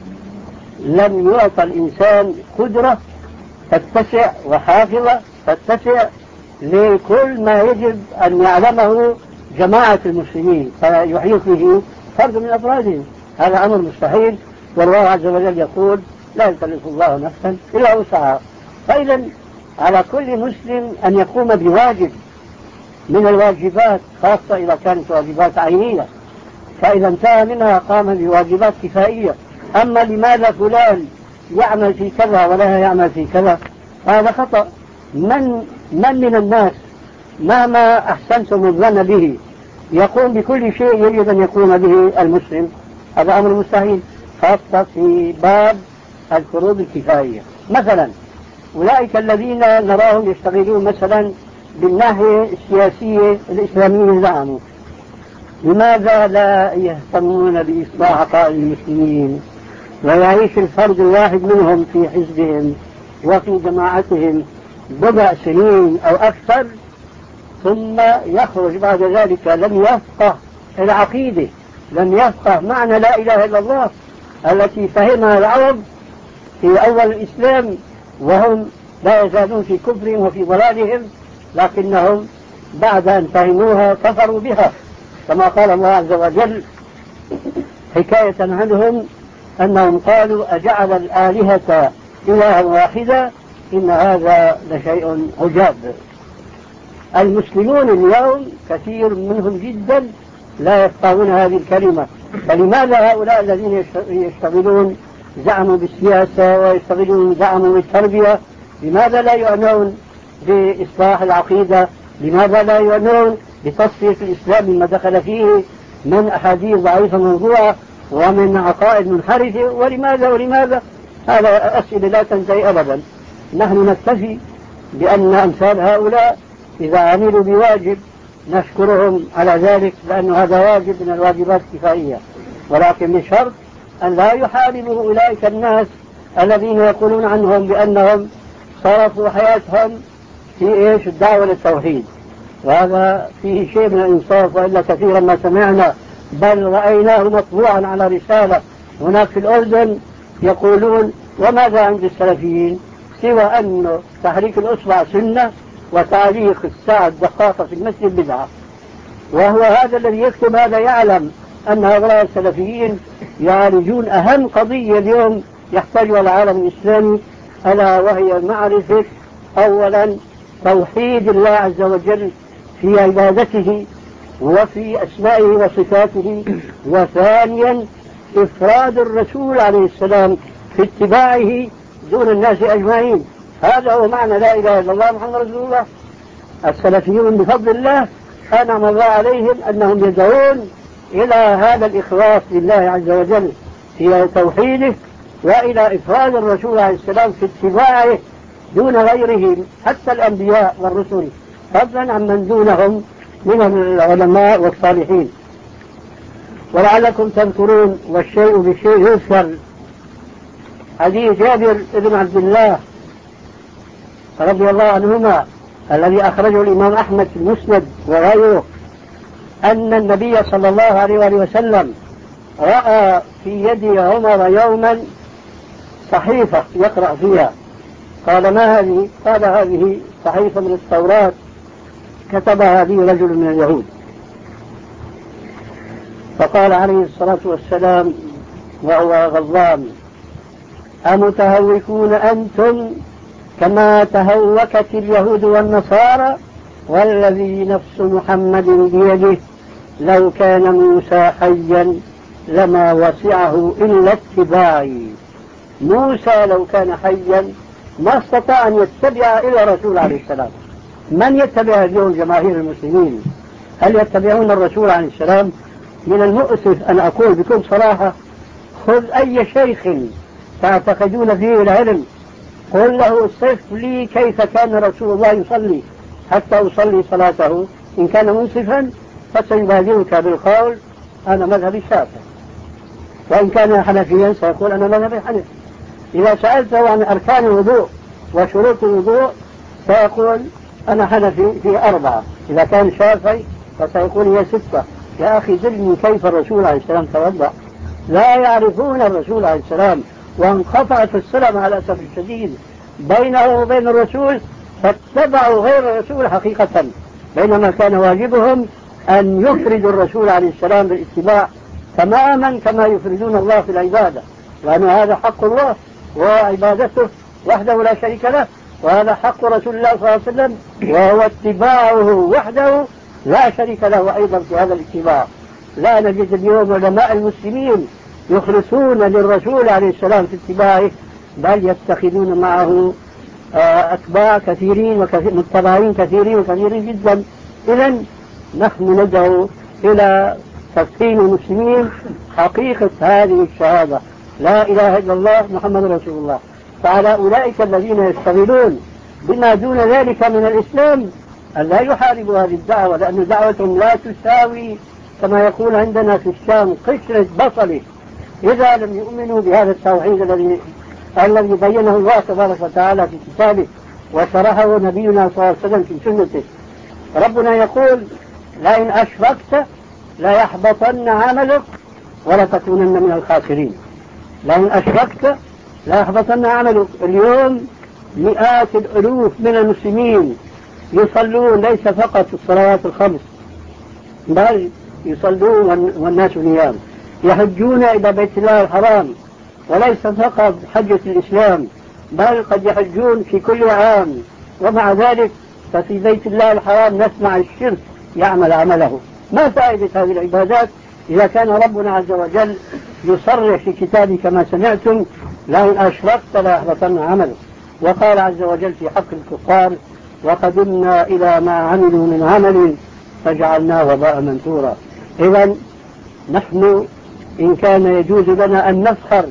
لم يعطى الإنسان قدرة تتسع وحافظة تتسع لكل ما يجب أن يعلمه جماعة المسلمين فيحيط به فرد من أفرادهم. هذا أمر مستحيل، والله عز وجل يقول لا يكلف الله نفسا إلا وسعها. فإذا على كل مسلم أن يقوم بواجب من الواجبات، خاصة إذا كانت واجبات عينية، فإذا انتهى منها قام بواجبات كفائية. أما لماذا فلان يعمل في كذا ولا يعمل في كذا، هذا خطأ. من من من الناس مهما أحسنتم الظن به يقوم بكل شيء يجب أن يقوم به المسلم؟ هذا أمر مستحيل، خاصة في باب الفروض الكفائية. مثلا أولئك الذين نراهم يشتغلون مثلا بالناحية السياسية الإسلامية زعموا، لماذا لا يهتمون بإصلاح عقائد المسلمين ويعيش الفرد الواحد منهم في حزبهم وفي جماعتهم بضع سنين أو أكثر ثم يخرج بعد ذلك لم يفقه العقيدة، لم يفقه معنى لا إله إلا الله التي فهمها العرب في أول الإسلام، وهم لا يزالون في كفرهم وفي ضلالهم، لكنهم بعد أن فهموها كفروا بها، كما قال الله عز وجل حكاية عنهم أنهم قالوا أجعل الآلهة إلها واحدا إن هذا لشيء عجاب. المسلمون اليوم كثير منهم جدا لا يفقهون هذه الكلمة. فلماذا هؤلاء الذين يشتغلون زعموا بالسياسة ويشتغلون زعموا بالتربية لماذا لا يعنون بإصلاح العقيدة؟ لماذا لا يعنون بتصفية الإسلام مما دخل فيه من أحاديث ضعيفة موضوعة ومن عقائد منحرفة؟ ولماذا ولماذا؟ هذا أسئلة لا تنتهي أبدا. نحن نكتفي بأن أمثال هؤلاء إذا عملوا بواجب نشكرهم على ذلك، لأن هذا واجب من الواجبات الكفائية، ولكن بشرط أن لا يحاربوا أولئك الناس الذين يقولون عنهم بأنهم صرفوا حياتهم في إيش الدعوة للتوحيد، وهذا فيه شيء من الإنصاف، وإلا كثيرا ما سمعنا بل رأيناه مطبوعا على رسالة هناك في الأردن يقولون وماذا عند السلفيين سوى أن تحريك الأصبع سنة وتعليق الساعة الدقاقة في المسجد بدعة. وهو هذا الذي يكتب هذا يعلم أن هؤلاء السلفيين يعالجون أهم قضية اليوم يحتاجها العالم الإسلامي، ألا وهي معرفة أولا توحيد الله عز وجل في عبادته وفي أسمائه وصفاته، وثانيا إفراد الرسول عليه السلام في اتباعه دون الناس أجمعين. هذا هو معنى لا إله إلا الله محمد رسول الله. السلفيون بفضل الله أنعم الله عليهم أنهم يدعون إلى هذا الإخلاص لله عز وجل في توحيده وإلى إفراد الرسول عليه السلام في اتباعه دون غيرهم حتى الأنبياء والرسل، فضلا عن من دونهم من العلماء والصالحين. ولعلكم تذكرون والشيء بالشيء يذكر حديث جابر بن عبد الله رضي الله عنهما الذي أخرجه الإمام أحمد في المسند وغيره، أن النبي صلى الله عليه وآله وسلم رأى في يد عمر يوما صحيفة يقرأ فيها، قال ما هذه؟ قال هذه صحيفة من التوراة كتبها لي رجل من اليهود. فقال عليه الصلاة والسلام وهو غضبان أمتهوكون أنتم كما تهوكت اليهود والنصارى والذي نفس محمد بيده لو كان موسى حيا لما وسعه إلا اتباعي. موسى لو كان حيا ما استطاع أن يتبع إلى رسول عليه السلام. من يتبع اليوم جماهير المسلمين؟ هل يتبعون الرسول عليه السلام؟ من المؤسف أن أقول بكل صراحة: خذ أي شيخ تعتقدون فيه العلم، قل له صف لي كيف كان رسول الله يصلي حتى أصلي صلاته. إن كان منصفا فسيبادرك بالقول أنا مذهب الشافعي، وإن كان حنفيا سيقول أنا مذهب الحنفي. إذا سألته عن أركان الوضوء وشروط الوضوء سيقول أنا حنفي في أربعة. إذا كان شافعي فسيقول هي ستة. يا أخي دلني كيف الرسول عليه السلام توضأ. لا يعرفون الرسول عليه السلام، وانقطعت الصلة مع الأسف الشديد بينه وبين الرسول، فاتبعوا غير الرسول حقيقة، بينما كان واجبهم أن يفردوا الرسول عليه السلام بالاتباع تماما كما يفردون الله في العبادة، لأن هذا حق الله وعبادته وحده لا شريك له، وهذا حق رسول الله صلى الله عليه وسلم وهو اتباعه وحده لا شريك له أيضا في هذا الاتباع. لا نجد اليوم علماء المسلمين يخلصون للرسول عليه السلام في اتباعه، بل يتخذون معه أتباع كثيرين ومتبعين كثيرين وكثيرين جدا. إذن نحن ندعو إلى تفهيم المسلمين حقيقة هذه الشهادة: لا إله إلا الله محمد رسول الله. فعلى أولئك الذين يشتغلون بما دون ذلك من الإسلام أن لا يحاربوا هذه الدعوة، لأن دعوتهم لا تساوي كما يقول عندنا في الشام قشرة بصله إذا لم يؤمنوا بهذا التوحيد الذي الذي بينه الله تبارك وتعالى في كتابه وشرحه نبينا صلى الله عليه وسلم في سنته. ربنا يقول: لئن أشركت لا يحبطن عملك ولا تكونن من الخاسرين. لئن أشركت لا يحبطن عملك. اليوم مئات الألوف من المسلمين يصلون ليس فقط الصلوات الخمس، بل يصلون والناس نيام، يحجون إلى بيت الله الحرام، وليس فقط حجة الإسلام بل قد يحجون في كل عام، ومع ذلك ففي بيت الله الحرام نسمع الشرك يعمل عمله. ما فائدة هذه العبادات إذا كان ربنا عز وجل يصرح في كتابه كما سمعتم: لئن أشركت لا يحبطن عملك. وقال عز وجل في حق الكفار: وقدمنا إلى ما عملوا من عمل فجعلناه وباء منثورا. إذن نحن إن كان يجوز لنا أن نفخر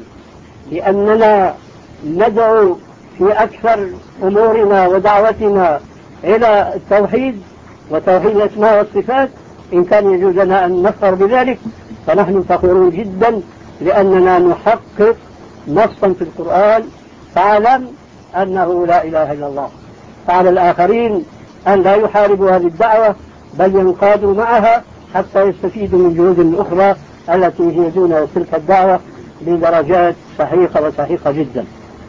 لأننا ندعو في أكثر أمورنا ودعوتنا إلى التوحيد وتوحيد الأسماء والصفات، إن كان يجوز لنا أن نفخر بذلك فنحن فخورون جدا، لأننا نحقق نصا في القرآن: فاعلم أنه لا إله إلا الله. فعلى الآخرين أن لا يحاربوا هذه الدعوة بل ينقادوا معها حتى يستفيدوا من جهود أخرى التي هي دون تلك الدعوة بدرجات صحيحة وصحيحة جدا.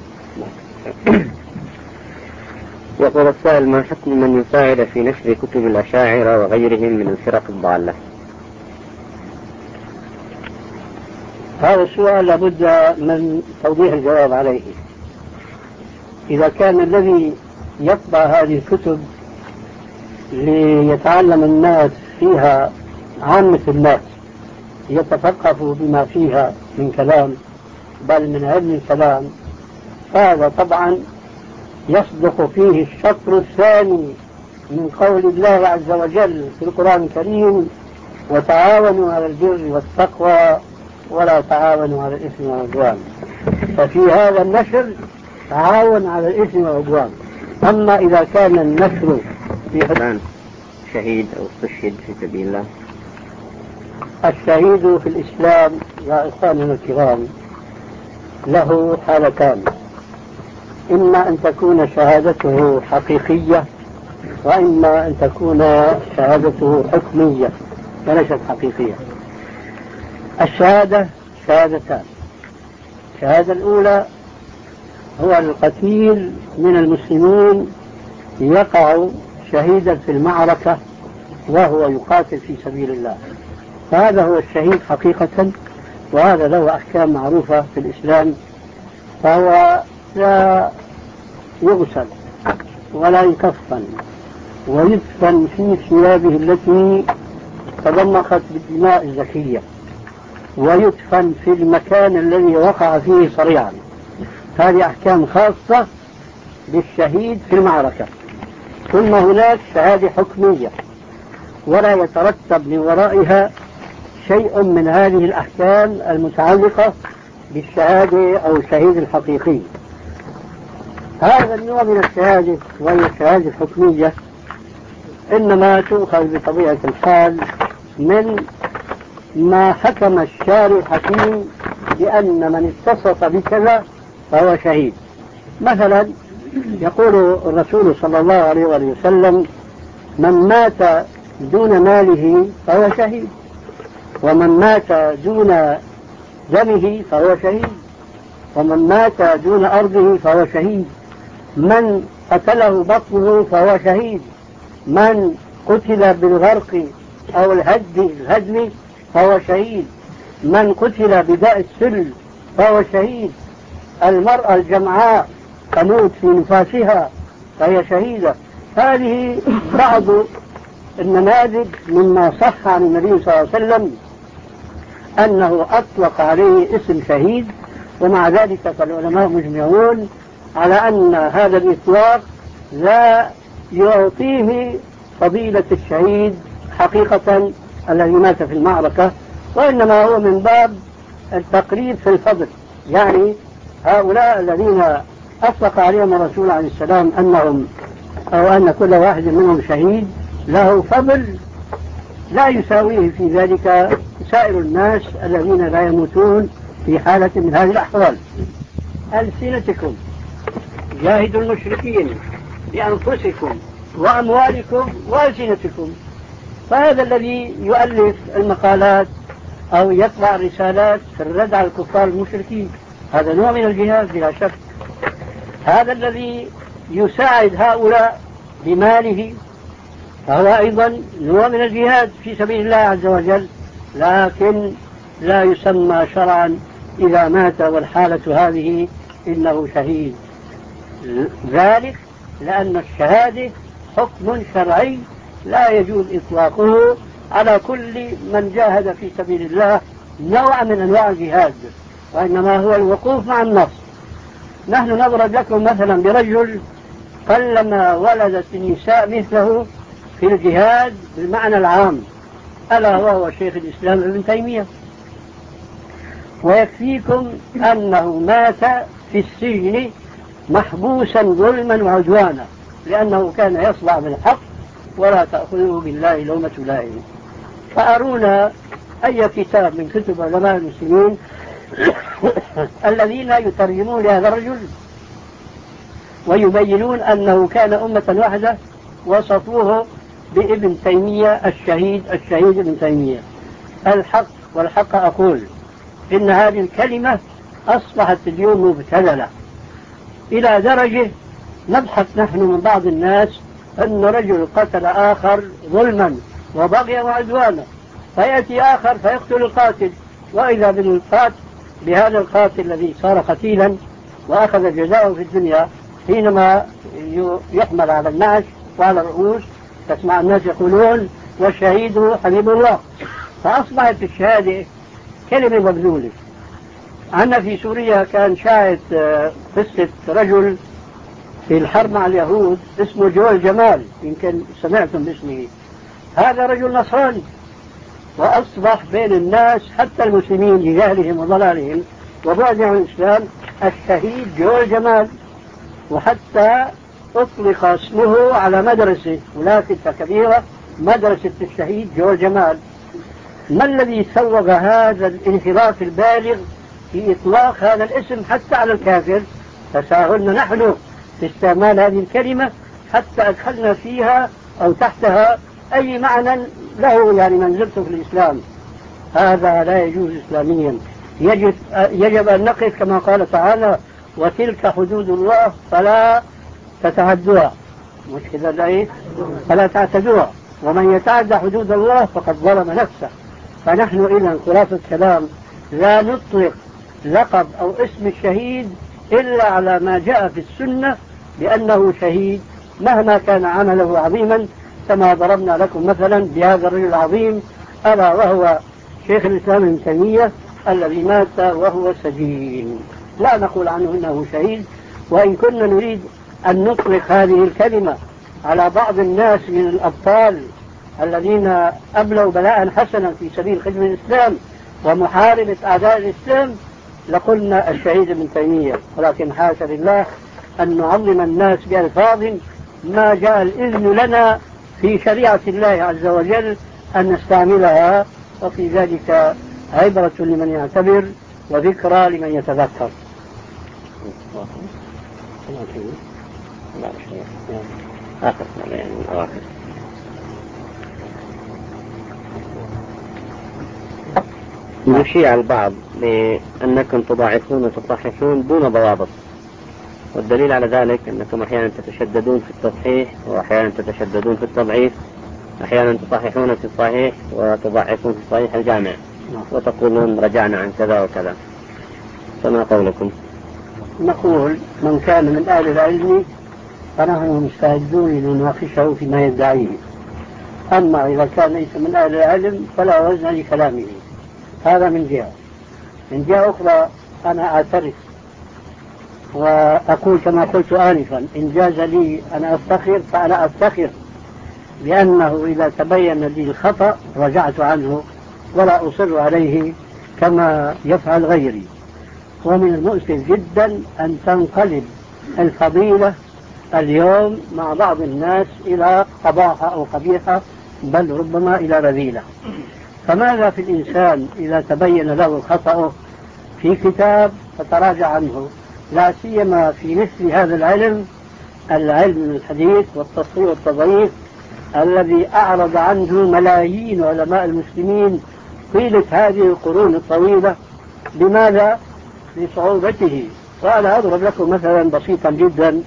يقول السائل: ما حكم من يساعد في نشر كتب الأشاعرة وغيرهم من الفرق الضالة؟ هذا السؤال لابد من توضيح الجواب عليه. إذا كان الذي يطبع هذه الكتب ليتعلم الناس فيها عامة الناس يتثقفوا بما فيها من كلام بل من علم الكلام، فهذا طبعا يصدق فيه الشطر الثاني من قول الله عز وجل في القرآن الكريم: وتعاونوا على البر والتقوى ولا تعاونوا على الإثم والعدوان. ففي هذا النشر تعاون على الإثم والعدوان. أما إذا كان النشر في حدان شهيد أو استشهد في سبيل الله، الشهيد في الإسلام يا إخواننا الكرام له حالتان: إما أن تكون شهادته حقيقية، وإما أن تكون شهادته حكمية وليست حقيقية. الشهادة شهادتان: الشهادة الأولى هو القتيل من المسلمين يقع شهيدا في المعركة وهو يقاتل في سبيل الله، فهذا هو الشهيد حقيقة، وهذا له أحكام معروفة في الإسلام، فهو لا يغسل ولا يكفن ويدفن في ثيابه التي تضمخت بالدماء الزكية ويدفن في المكان الذي وقع فيه صريعا. هذه أحكام خاصة للشهيد في المعركة. ثم هناك شهادة حكمية ولا يترتب من ورائها شيء من هذه الأحكام المتعلقة بالشهادة أو الشهيد الحقيقي. هذا النوع من الشهادة وهي الشهادة الحكمية إنما تؤخذ بطبيعة الحال من ما حكم الشارع الحكيم بأن من اتصف بكذا فهو شهيد. مثلا يقول الرسول صلى الله عليه وسلم: من مات دون ماله فهو شهيد، ومن مات دون دمه فهو شهيد، ومن مات دون أرضه فهو شهيد، من قتله بطنه فهو شهيد، من قتل بالغرق أو الهدم فهو شهيد، من قتل بداء السل فهو شهيد، المرأة الجمعاء تموت في نفاسها فهي شهيدة. هذه بعض النماذج مما صح عن النبي صلى الله عليه وسلم أنه أطلق عليه اسم شهيد، ومع ذلك فالعلماء مجمعون على أن هذا الإطلاق لا يعطيه فضيلة الشهيد حقيقة الذي مات في المعركة، وإنما هو من باب التقريب في الفضل. يعني هؤلاء الذين أطلق عليهم الرسول عليه السلام أنهم أو أن كل واحد منهم شهيد له فضل لا يساويه في ذلك سائر الناس الذين لا يموتون في حالة من هذه الأحوال. ألسنتكم جاهدوا المشركين بأنفسكم وأموالكم وألسنتكم. فهذا الذي يؤلف المقالات أو يطبع رسالات في الرد على الكفار المشركين هذا نوع من الجهاد بلا شك. هذا الذي يساعد هؤلاء بماله فهو أيضا نوع من الجهاد في سبيل الله عز وجل، لكن لا يسمى شرعا إذا مات والحالة هذه إنه شهيد. ذلك لأن الشهادة حكم شرعي لا يجوز إطلاقه على كل من جاهد في سبيل الله نوع من أنواع الجهاد، وإنما هو الوقوف مع النص. نحن نضرب لكم مثلا برجل قلما ولدت النساء مثله في الجهاد بالمعنى العام، ألا وهو شيخ الإسلام ابن تيمية. ويكفيكم أنه مات في السجن محبوسا ظلما وعدوانا لأنه كان يصلع بالحق ولا تأخذه بالله لومة لائم. فأرونا أي كتاب من كتب علماء المسلمين الذين يترجمون لهذا الرجل ويبينون أنه كان أمة واحدة وصفوه بابن تيمية الشهيد الشهيد ابن تيمية. الحق والحق أقول إن هذه الكلمة أصبحت اليوم مبتذلة إلى درجة نضحك نحن من بعض الناس أن رجل قتل آخر ظلما وبغيا وعدوانا، فيأتي آخر فيقتل القاتل، وإذا بالقاتل بهذا القاتل الذي صار قتيلا وأخذ جزاءه في الدنيا حينما يحمل على النعش وعلى الرؤوس تسمع الناس يقولون والشهيد حبيب الله. فأصبحت الشهادة كلمة مبذولة. عندنا في سوريا كان شاهد قصة رجل في الحرب مع اليهود اسمه جوال جمال، يمكن سمعتم باسمه. هذا رجل نصراني وأصبح بين الناس حتى المسلمين لجهلهم وضلالهم وبعدهم عن الإسلام الشهيد جوال جمال، وحتى أطلق اسمه على مدرسة ولافته كبيرة مدرسة الشهيد جوال جمال. ما الذي سوغ هذا الانحراف البالغ في إطلاق هذا الاسم حتى على الكافر؟ تساهلنا نحن في استعمال هذه الكلمة حتى أدخلنا فيها أو تحتها أي معنى له يعني منزلته في الإسلام. هذا لا يجوز إسلاميا. يجب, يجب أن نقف كما قال تعالى وتلك حدود الله فلا تتعدوها، مش كذا لا فلا تعتدوها، ومن يتعدى حدود الله فقد ظلم نفسه. فنحن إذا خلاصة الكلام لا نطلق لقب أو اسم الشهيد إلا على ما جاء في السنة بأنه شهيد مهما كان عمله عظيما، كما ضربنا لكم مثلا بهذا الرجل العظيم ألا وهو شيخ الإسلام ابن تيمية الذي مات وهو سجين. لا نقول عنه إنه شهيد، وإن كنا نريد أن نطلق هذه الكلمة على بعض الناس من الأبطال الذين أبلوا بلاء حسنا في سبيل خدمة الإسلام ومحاربة أعداء الإسلام لقلنا الشهيد ابن تيمية، ولكن حاشا لله أن نعظم الناس بألفاظ ما جاء الإذن لنا في شريعة الله عز وجل أن نستعملها، وفي ذلك عبرة لمن يعتبر وذكرى لمن يتذكر. آخر يعني آخر يشيع البعض بأنكم تضاعفون وتصححون دون ضوابط، والدليل على ذلك أنكم أحيانا تتشددون في التصحيح وأحيانا تتشددون في التضعيف، أحيانا تصححون في الصحيح وتضعفون في الصحيح الجامع، وتقولون رجعنا عن كذا وكذا، فما قولكم؟ نقول من كان من أهل العلم فنحن مستعدون لنناقشه فيما يدعيه، أما إذا كان ليس من أهل العلم فلا وزن لكلامه. هذا من جهة. من جهة أخرى أنا أعترف وأقول كما قلت آنفا، إن جاز لي أن أفتخر فأنا أفتخر لأنه إذا تبين لي الخطأ رجعت عنه ولا أصر عليه كما يفعل غيري. ومن المؤسف جدا أن تنقلب الفضيلة اليوم مع بعض الناس إلى قباحة أو قبيحة، بل ربما إلى رذيلة. فماذا في الإنسان إذا تبين له الخطأ في كتاب فتراجع عنه، لا سيما في مثل هذا العلم، العلم الحديث والتصحيح والتضعيف الذي أعرض عنه ملايين علماء المسلمين طيلة هذه القرون الطويلة. لماذا؟ لصعوبته. وأنا أضرب لكم مثلا بسيطا جدا،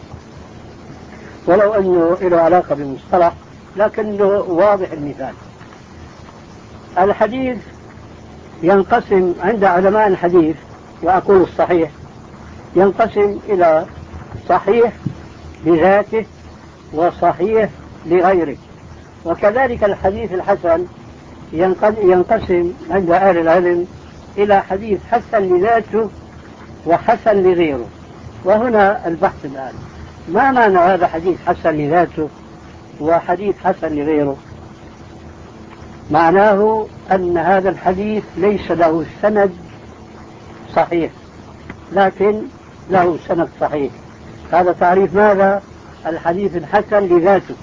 ولو أنه له علاقة بالمصطلح لكنه واضح المثال. الحديث ينقسم عند علماء الحديث، وأقول الصحيح، ينقسم إلى صحيح بذاته وصحيح لغيره، وكذلك الحديث الحسن ينقسم عند أهل العلم إلى حديث حسن لذاته وحسن لغيره. وهنا البحث الآن، ما معنى هذا حديث حسن لذاته وحديث حسن لغيره؟ معناه أن هذا الحديث ليس له سند صحيح لكن له سند صحيح. هذا تعريف ماذا؟ الحديث الحسن لذاته.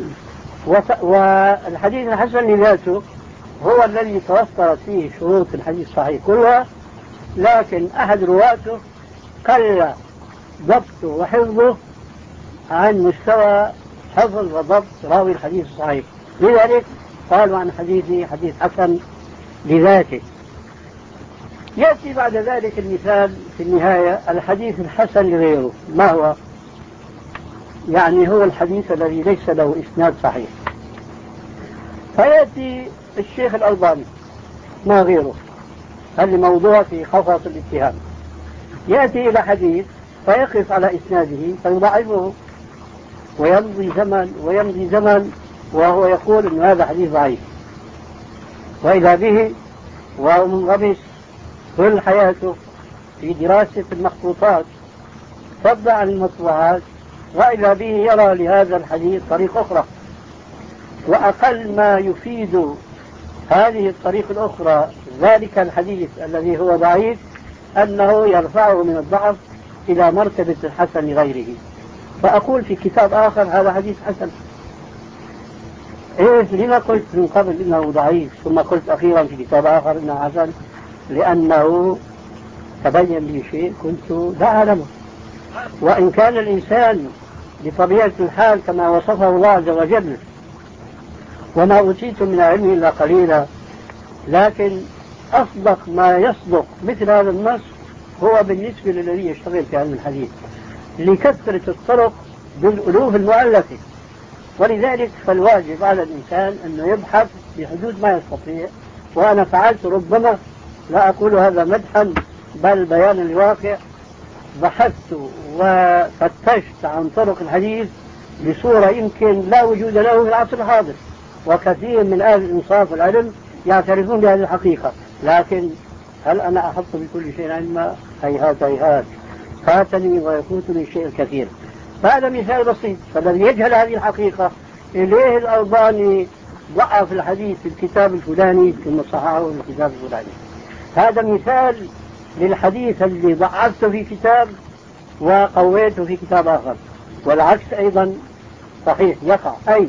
والحديث الحسن لذاته هو الذي توفرت فيه شروط الحديث الصحيح كلها، لكن أحد رواته قل ضبطه وحفظه عن مستوى حفظ وضبط راوي الحديث الصحيح، لذلك قالوا عن حديثه حديث حسن لذاته. يأتي بعد ذلك المثال في النهاية، الحديث الحسن لغيره. ما هو؟ يعني هو الحديث الذي ليس له إسناد صحيح. فيأتي الشيخ الألباني ما غيره، هذا موضوع في خفص الاتهام، يأتي إلى حديث فيقف على إسناده فيضعفه، ويمضي زمن ويمضي زمن وهو يقول أن هذا حديث ضعيف، وإذا به وهو منغمس كل حياته في دراسة المخطوطات فضلا عن المطبوعات، وإذا به يرى لهذا الحديث طريق أخرى، وأقل ما يفيد هذه الطريق الأخرى ذلك الحديث الذي هو ضعيف أنه يرفعه من الضعف إلى مرتبة الحسن لغيره. فأقول في كتاب آخر هذا حديث حسن. إيه لما قلت من قبل إنه ضعيف ثم قلت أخيرا في كتاب آخر إنه حسن؟ لأنه تبين لي شيء كنت لا أعلمه. وإن كان الإنسان بطبيعة الحال كما وصفه الله عز وجل وما أوتيتم من علمه إلا قليلا، لكن أصدق ما يصدق مثل هذا النص هو بالنسبة للذي يشتغل في علم الحديث لكثرة الطرق بالألوف المؤلفة. ولذلك فالواجب على الإنسان أنه يبحث بحدود ما يستطيع. وأنا فعلت، ربما لا أقول هذا مدحا بل بيانا لواقع، بحثت وفتشت عن طرق الحديث بصورة يمكن لا وجود له في العصر الحاضر، وكثير من أهل الإنصاف والعلم يعترفون بهذه الحقيقة. لكن هل أنا أحط بكل شيء علما؟ هيهات هيهات، فاتني ويفوتني الشيء الكثير. فهذا مثال بسيط. فالذي يجهل هذه الحقيقة إليه الألباني ضعف الحديث في الكتاب الفلاني ثم صححه في الكتاب الفلاني. هذا مثال للحديث اللي ضعفته في كتاب وقويته في كتاب آخر، والعكس أيضا صحيح يقع. أي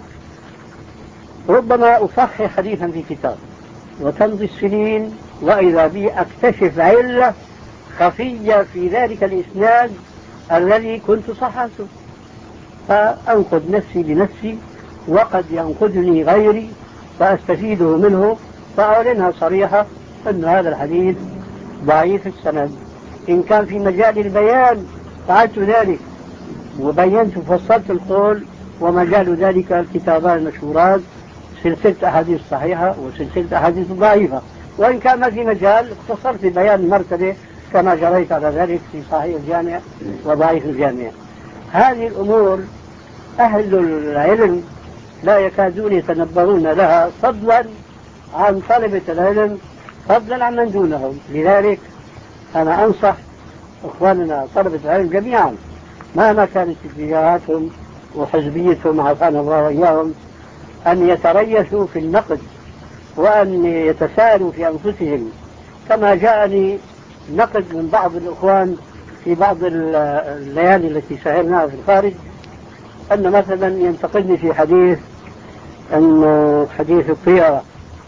ربما أصحح حديثا في كتاب وتمضي السنين وإذا بي أكتشف علة خفية في ذلك الإسناد الذي كنت صححته، فأنقذ نفسي بنفسي وقد ينقذني غيري فأستفيده منه، فأعلنها صريحة أن هذا الحديث ضعيف السند. إن كان في مجال البيان فعلت ذلك وبينت وفصلت القول، ومجال ذلك الكتابان المشهورات سلسلة أحاديث صحيحة وسلسلة أحاديث ضعيفة. وإن كان ما في مجال اختصرت بيان المرتبة كما جريت على ذلك في صحيح الجامع وضعيف الجامع. هذه الأمور أهل العلم لا يكادون يتنبهون لها، فضلا عن طلبة العلم، فضلا عن من دونهم. لذلك أنا أنصح إخواننا طلبة العلم جميعا مهما كانت اتجاهاتهم وحزبيتهم عافانا الله وإياهم أن يتريثوا في النقد وأن يتساءلوا في أنفسهم. كما جاءني نقد من بعض الإخوان في بعض الليالي التي سهرناها في الخارج أن مثلا ينتقدني في حديث أن حديث الطيرة،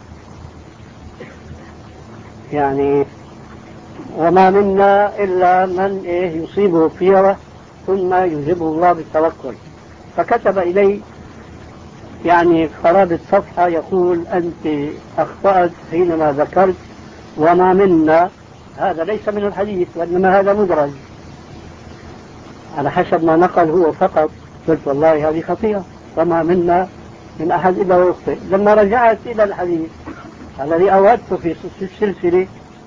يعني وما منا إلا من إيه يصيبه الطيرة ثم يجيبه الله بالتوكل. فكتب إلي يعني قرابة صفحة يقول أنت أخطأت حينما ذكرت وما منا، هذا ليس من الحديث وإنما هذا مدرج على حسب ما نقل هو فقط. قلت والله هذه خطيئة، وما منا من أحد إلا ويخطئ. لما رجعت إلى الحديث الذي أودته في السلسلة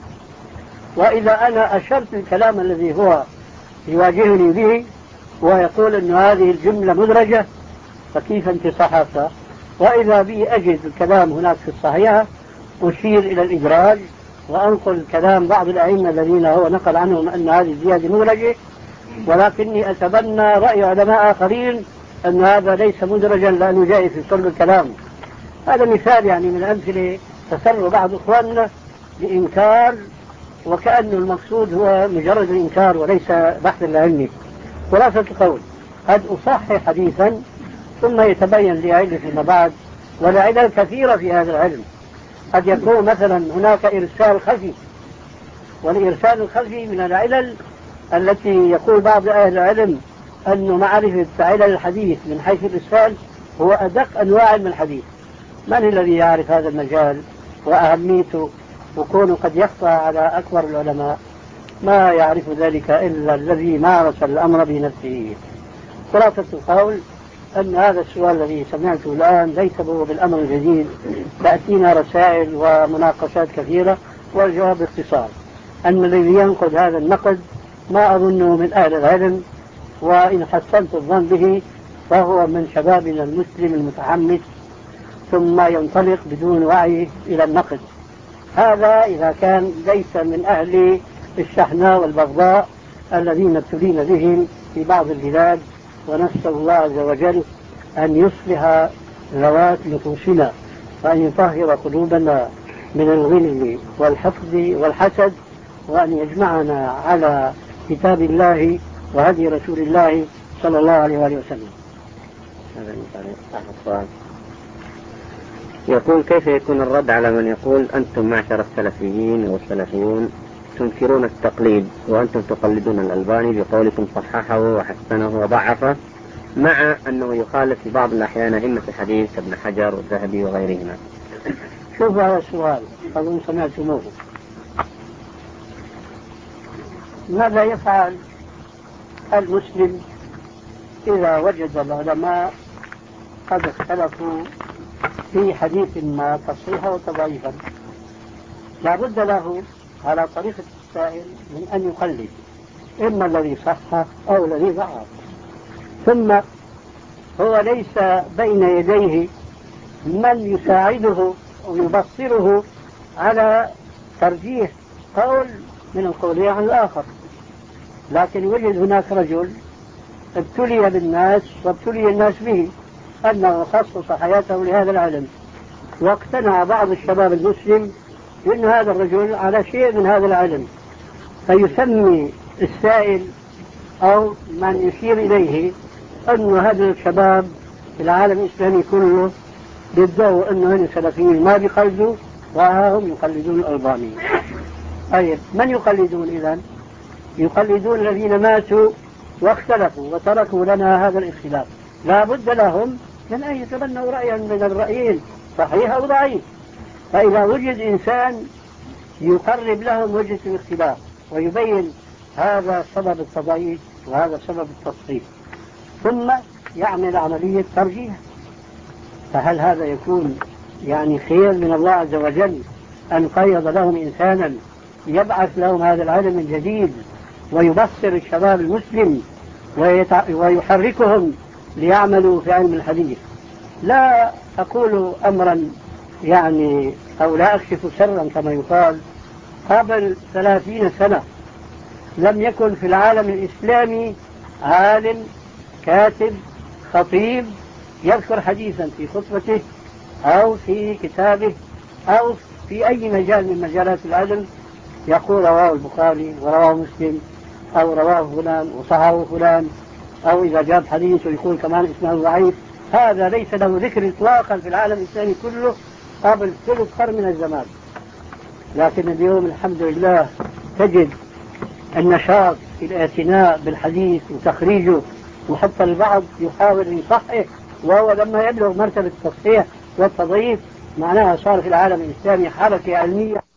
وإذا أنا أشرت الكلام الذي هو يواجهني به ويقول أن هذه الجملة مدرجة فكيف أنت صححتها؟ وإذا بي أجد الكلام هناك في الصحيحة أشير إلى الإدراج وأنقل كلام بعض الأئمة الذين هو نقل عنهم أن هذه الزيادة مدرجة، ولكني أتبنى رأي علماء آخرين أن هذا ليس مدرجا لأنه جاء في صلب الكلام. هذا مثال يعني من أمثلة تسر بعض إخواننا بإنكار وكأن المقصود هو مجرد الإنكار وليس بحث العلمي. خلاصة القول قد أصحح حديثا ثم يتبين لي علة فيما بعد، والعلل كثيرة في هذا العلم. قد يكون مثلا هناك إرسال خفي، والإرسال الخفي من العلل التي يقول بعض أهل العلم أن معرفة علل الحديث من حيث الإرسال هو أدق أنواع علم الحديث. من الذي يعرف هذا المجال وأهميته وكونه قد يخفى على أكبر العلماء؟ ما يعرف ذلك إلا الذي مارس الأمر بنفسه. خلاصة القول أن هذا السؤال الذي سمعته الآن ليس هو بالأمر الجديد، تأتينا رسائل ومناقشات كثيرة، والجواب باختصار أن الذي ينقد هذا النقد ما أظنه من أهل العلم، وإن حسنت الظن به فهو من شبابنا المسلم المتحمس ثم ينطلق بدون وعي إلى النقد. هذا إذا كان ليس من أهل الشحناء والبغضاء الذين ابتلينا بهم في بعض البلاد، ونسأل الله عز وجل أن يصلح ذوات نفوسنا وأن يطهر قلوبنا من الغل والحقد والحسد، وأن يجمعنا على كتاب الله وهدي رسول الله صلى الله عليه وآله وسلم. يقول كيف يكون الرد على من يقول أنتم معشر السلفيين والسلفيون تنكرون التقليد وأنتم تقلدون الألباني بقولكم صححه وحسنه وضعفه، مع أنه يخالف في بعض الأحيان أئمة الحديث ابن حجر والذهبي وغيرهما؟ شوف هذا السؤال أظن سمعتموه. ماذا يفعل المسلم إذا وجد العلماء قد اختلفوا في حديث ما تصحيحا وتضعيفا؟ لا بد له على طريقة السائل من أن يقلد إما الذي صح أو الذي ضعف، ثم هو ليس بين يديه من يساعده ويبصره على ترجيح قول من القولين عن الآخر. لكن وجد هناك رجل ابتلي بالناس وابتلي الناس به أنه خصص حياته لهذا العلم، واقتنع بعض الشباب المسلم بأن هذا الرجل على شيء من هذا العلم، فيسمي السائل أو من يشير إليه أن هذا الشباب في العالم الإسلامي كله بيدعوا أنه هن سلفيين ما بيقلدوا وهم يقلدون الألباني. طيب من يقلدون إذن؟ يقلدون الذين ماتوا واختلفوا وتركوا لنا هذا الاختلاف. لا بد لهم من أن يتبنوا رأيا من الرأيين صحيح أو ضعيف. فإذا وجد إنسان يقرب لهم وجهة الاختلاف ويبين هذا سبب التضعيف وهذا سبب التصحيح ثم يعمل عملية ترجيح، فهل هذا يكون يعني خير من الله عز وجل أن قيض لهم إنسانا يبعث لهم هذا العلم من جديد ويبصر الشباب المسلم ويحركهم ليعملوا في علم الحديث؟ لا أقول أمرا يعني أو لا أكشف سرا كما يقال. قبل ثلاثين سنة لم يكن في العالم الإسلامي عالم كاتب خطيب يذكر حديثا في خطبته أو في كتابه أو في أي مجال من مجالات العلم يقول رواه البخاري ورواه مسلم أو رواه فلان وصححه فلان، أو إذا جاب حديث ويقول كمان اسمه ضعيف. هذا ليس له ذكر إطلاقا في العالم الإسلامي كله قبل ثلث قرن من الزمان. لكن اليوم الحمد لله تجد النشاط في الاعتناء بالحديث وتخريجه، وحتى البعض يحاول أن يصحح، وهو لما يبلغ مرتبة التصحيح والتضعيف معناها صار في العالم الإسلامي حركة علمية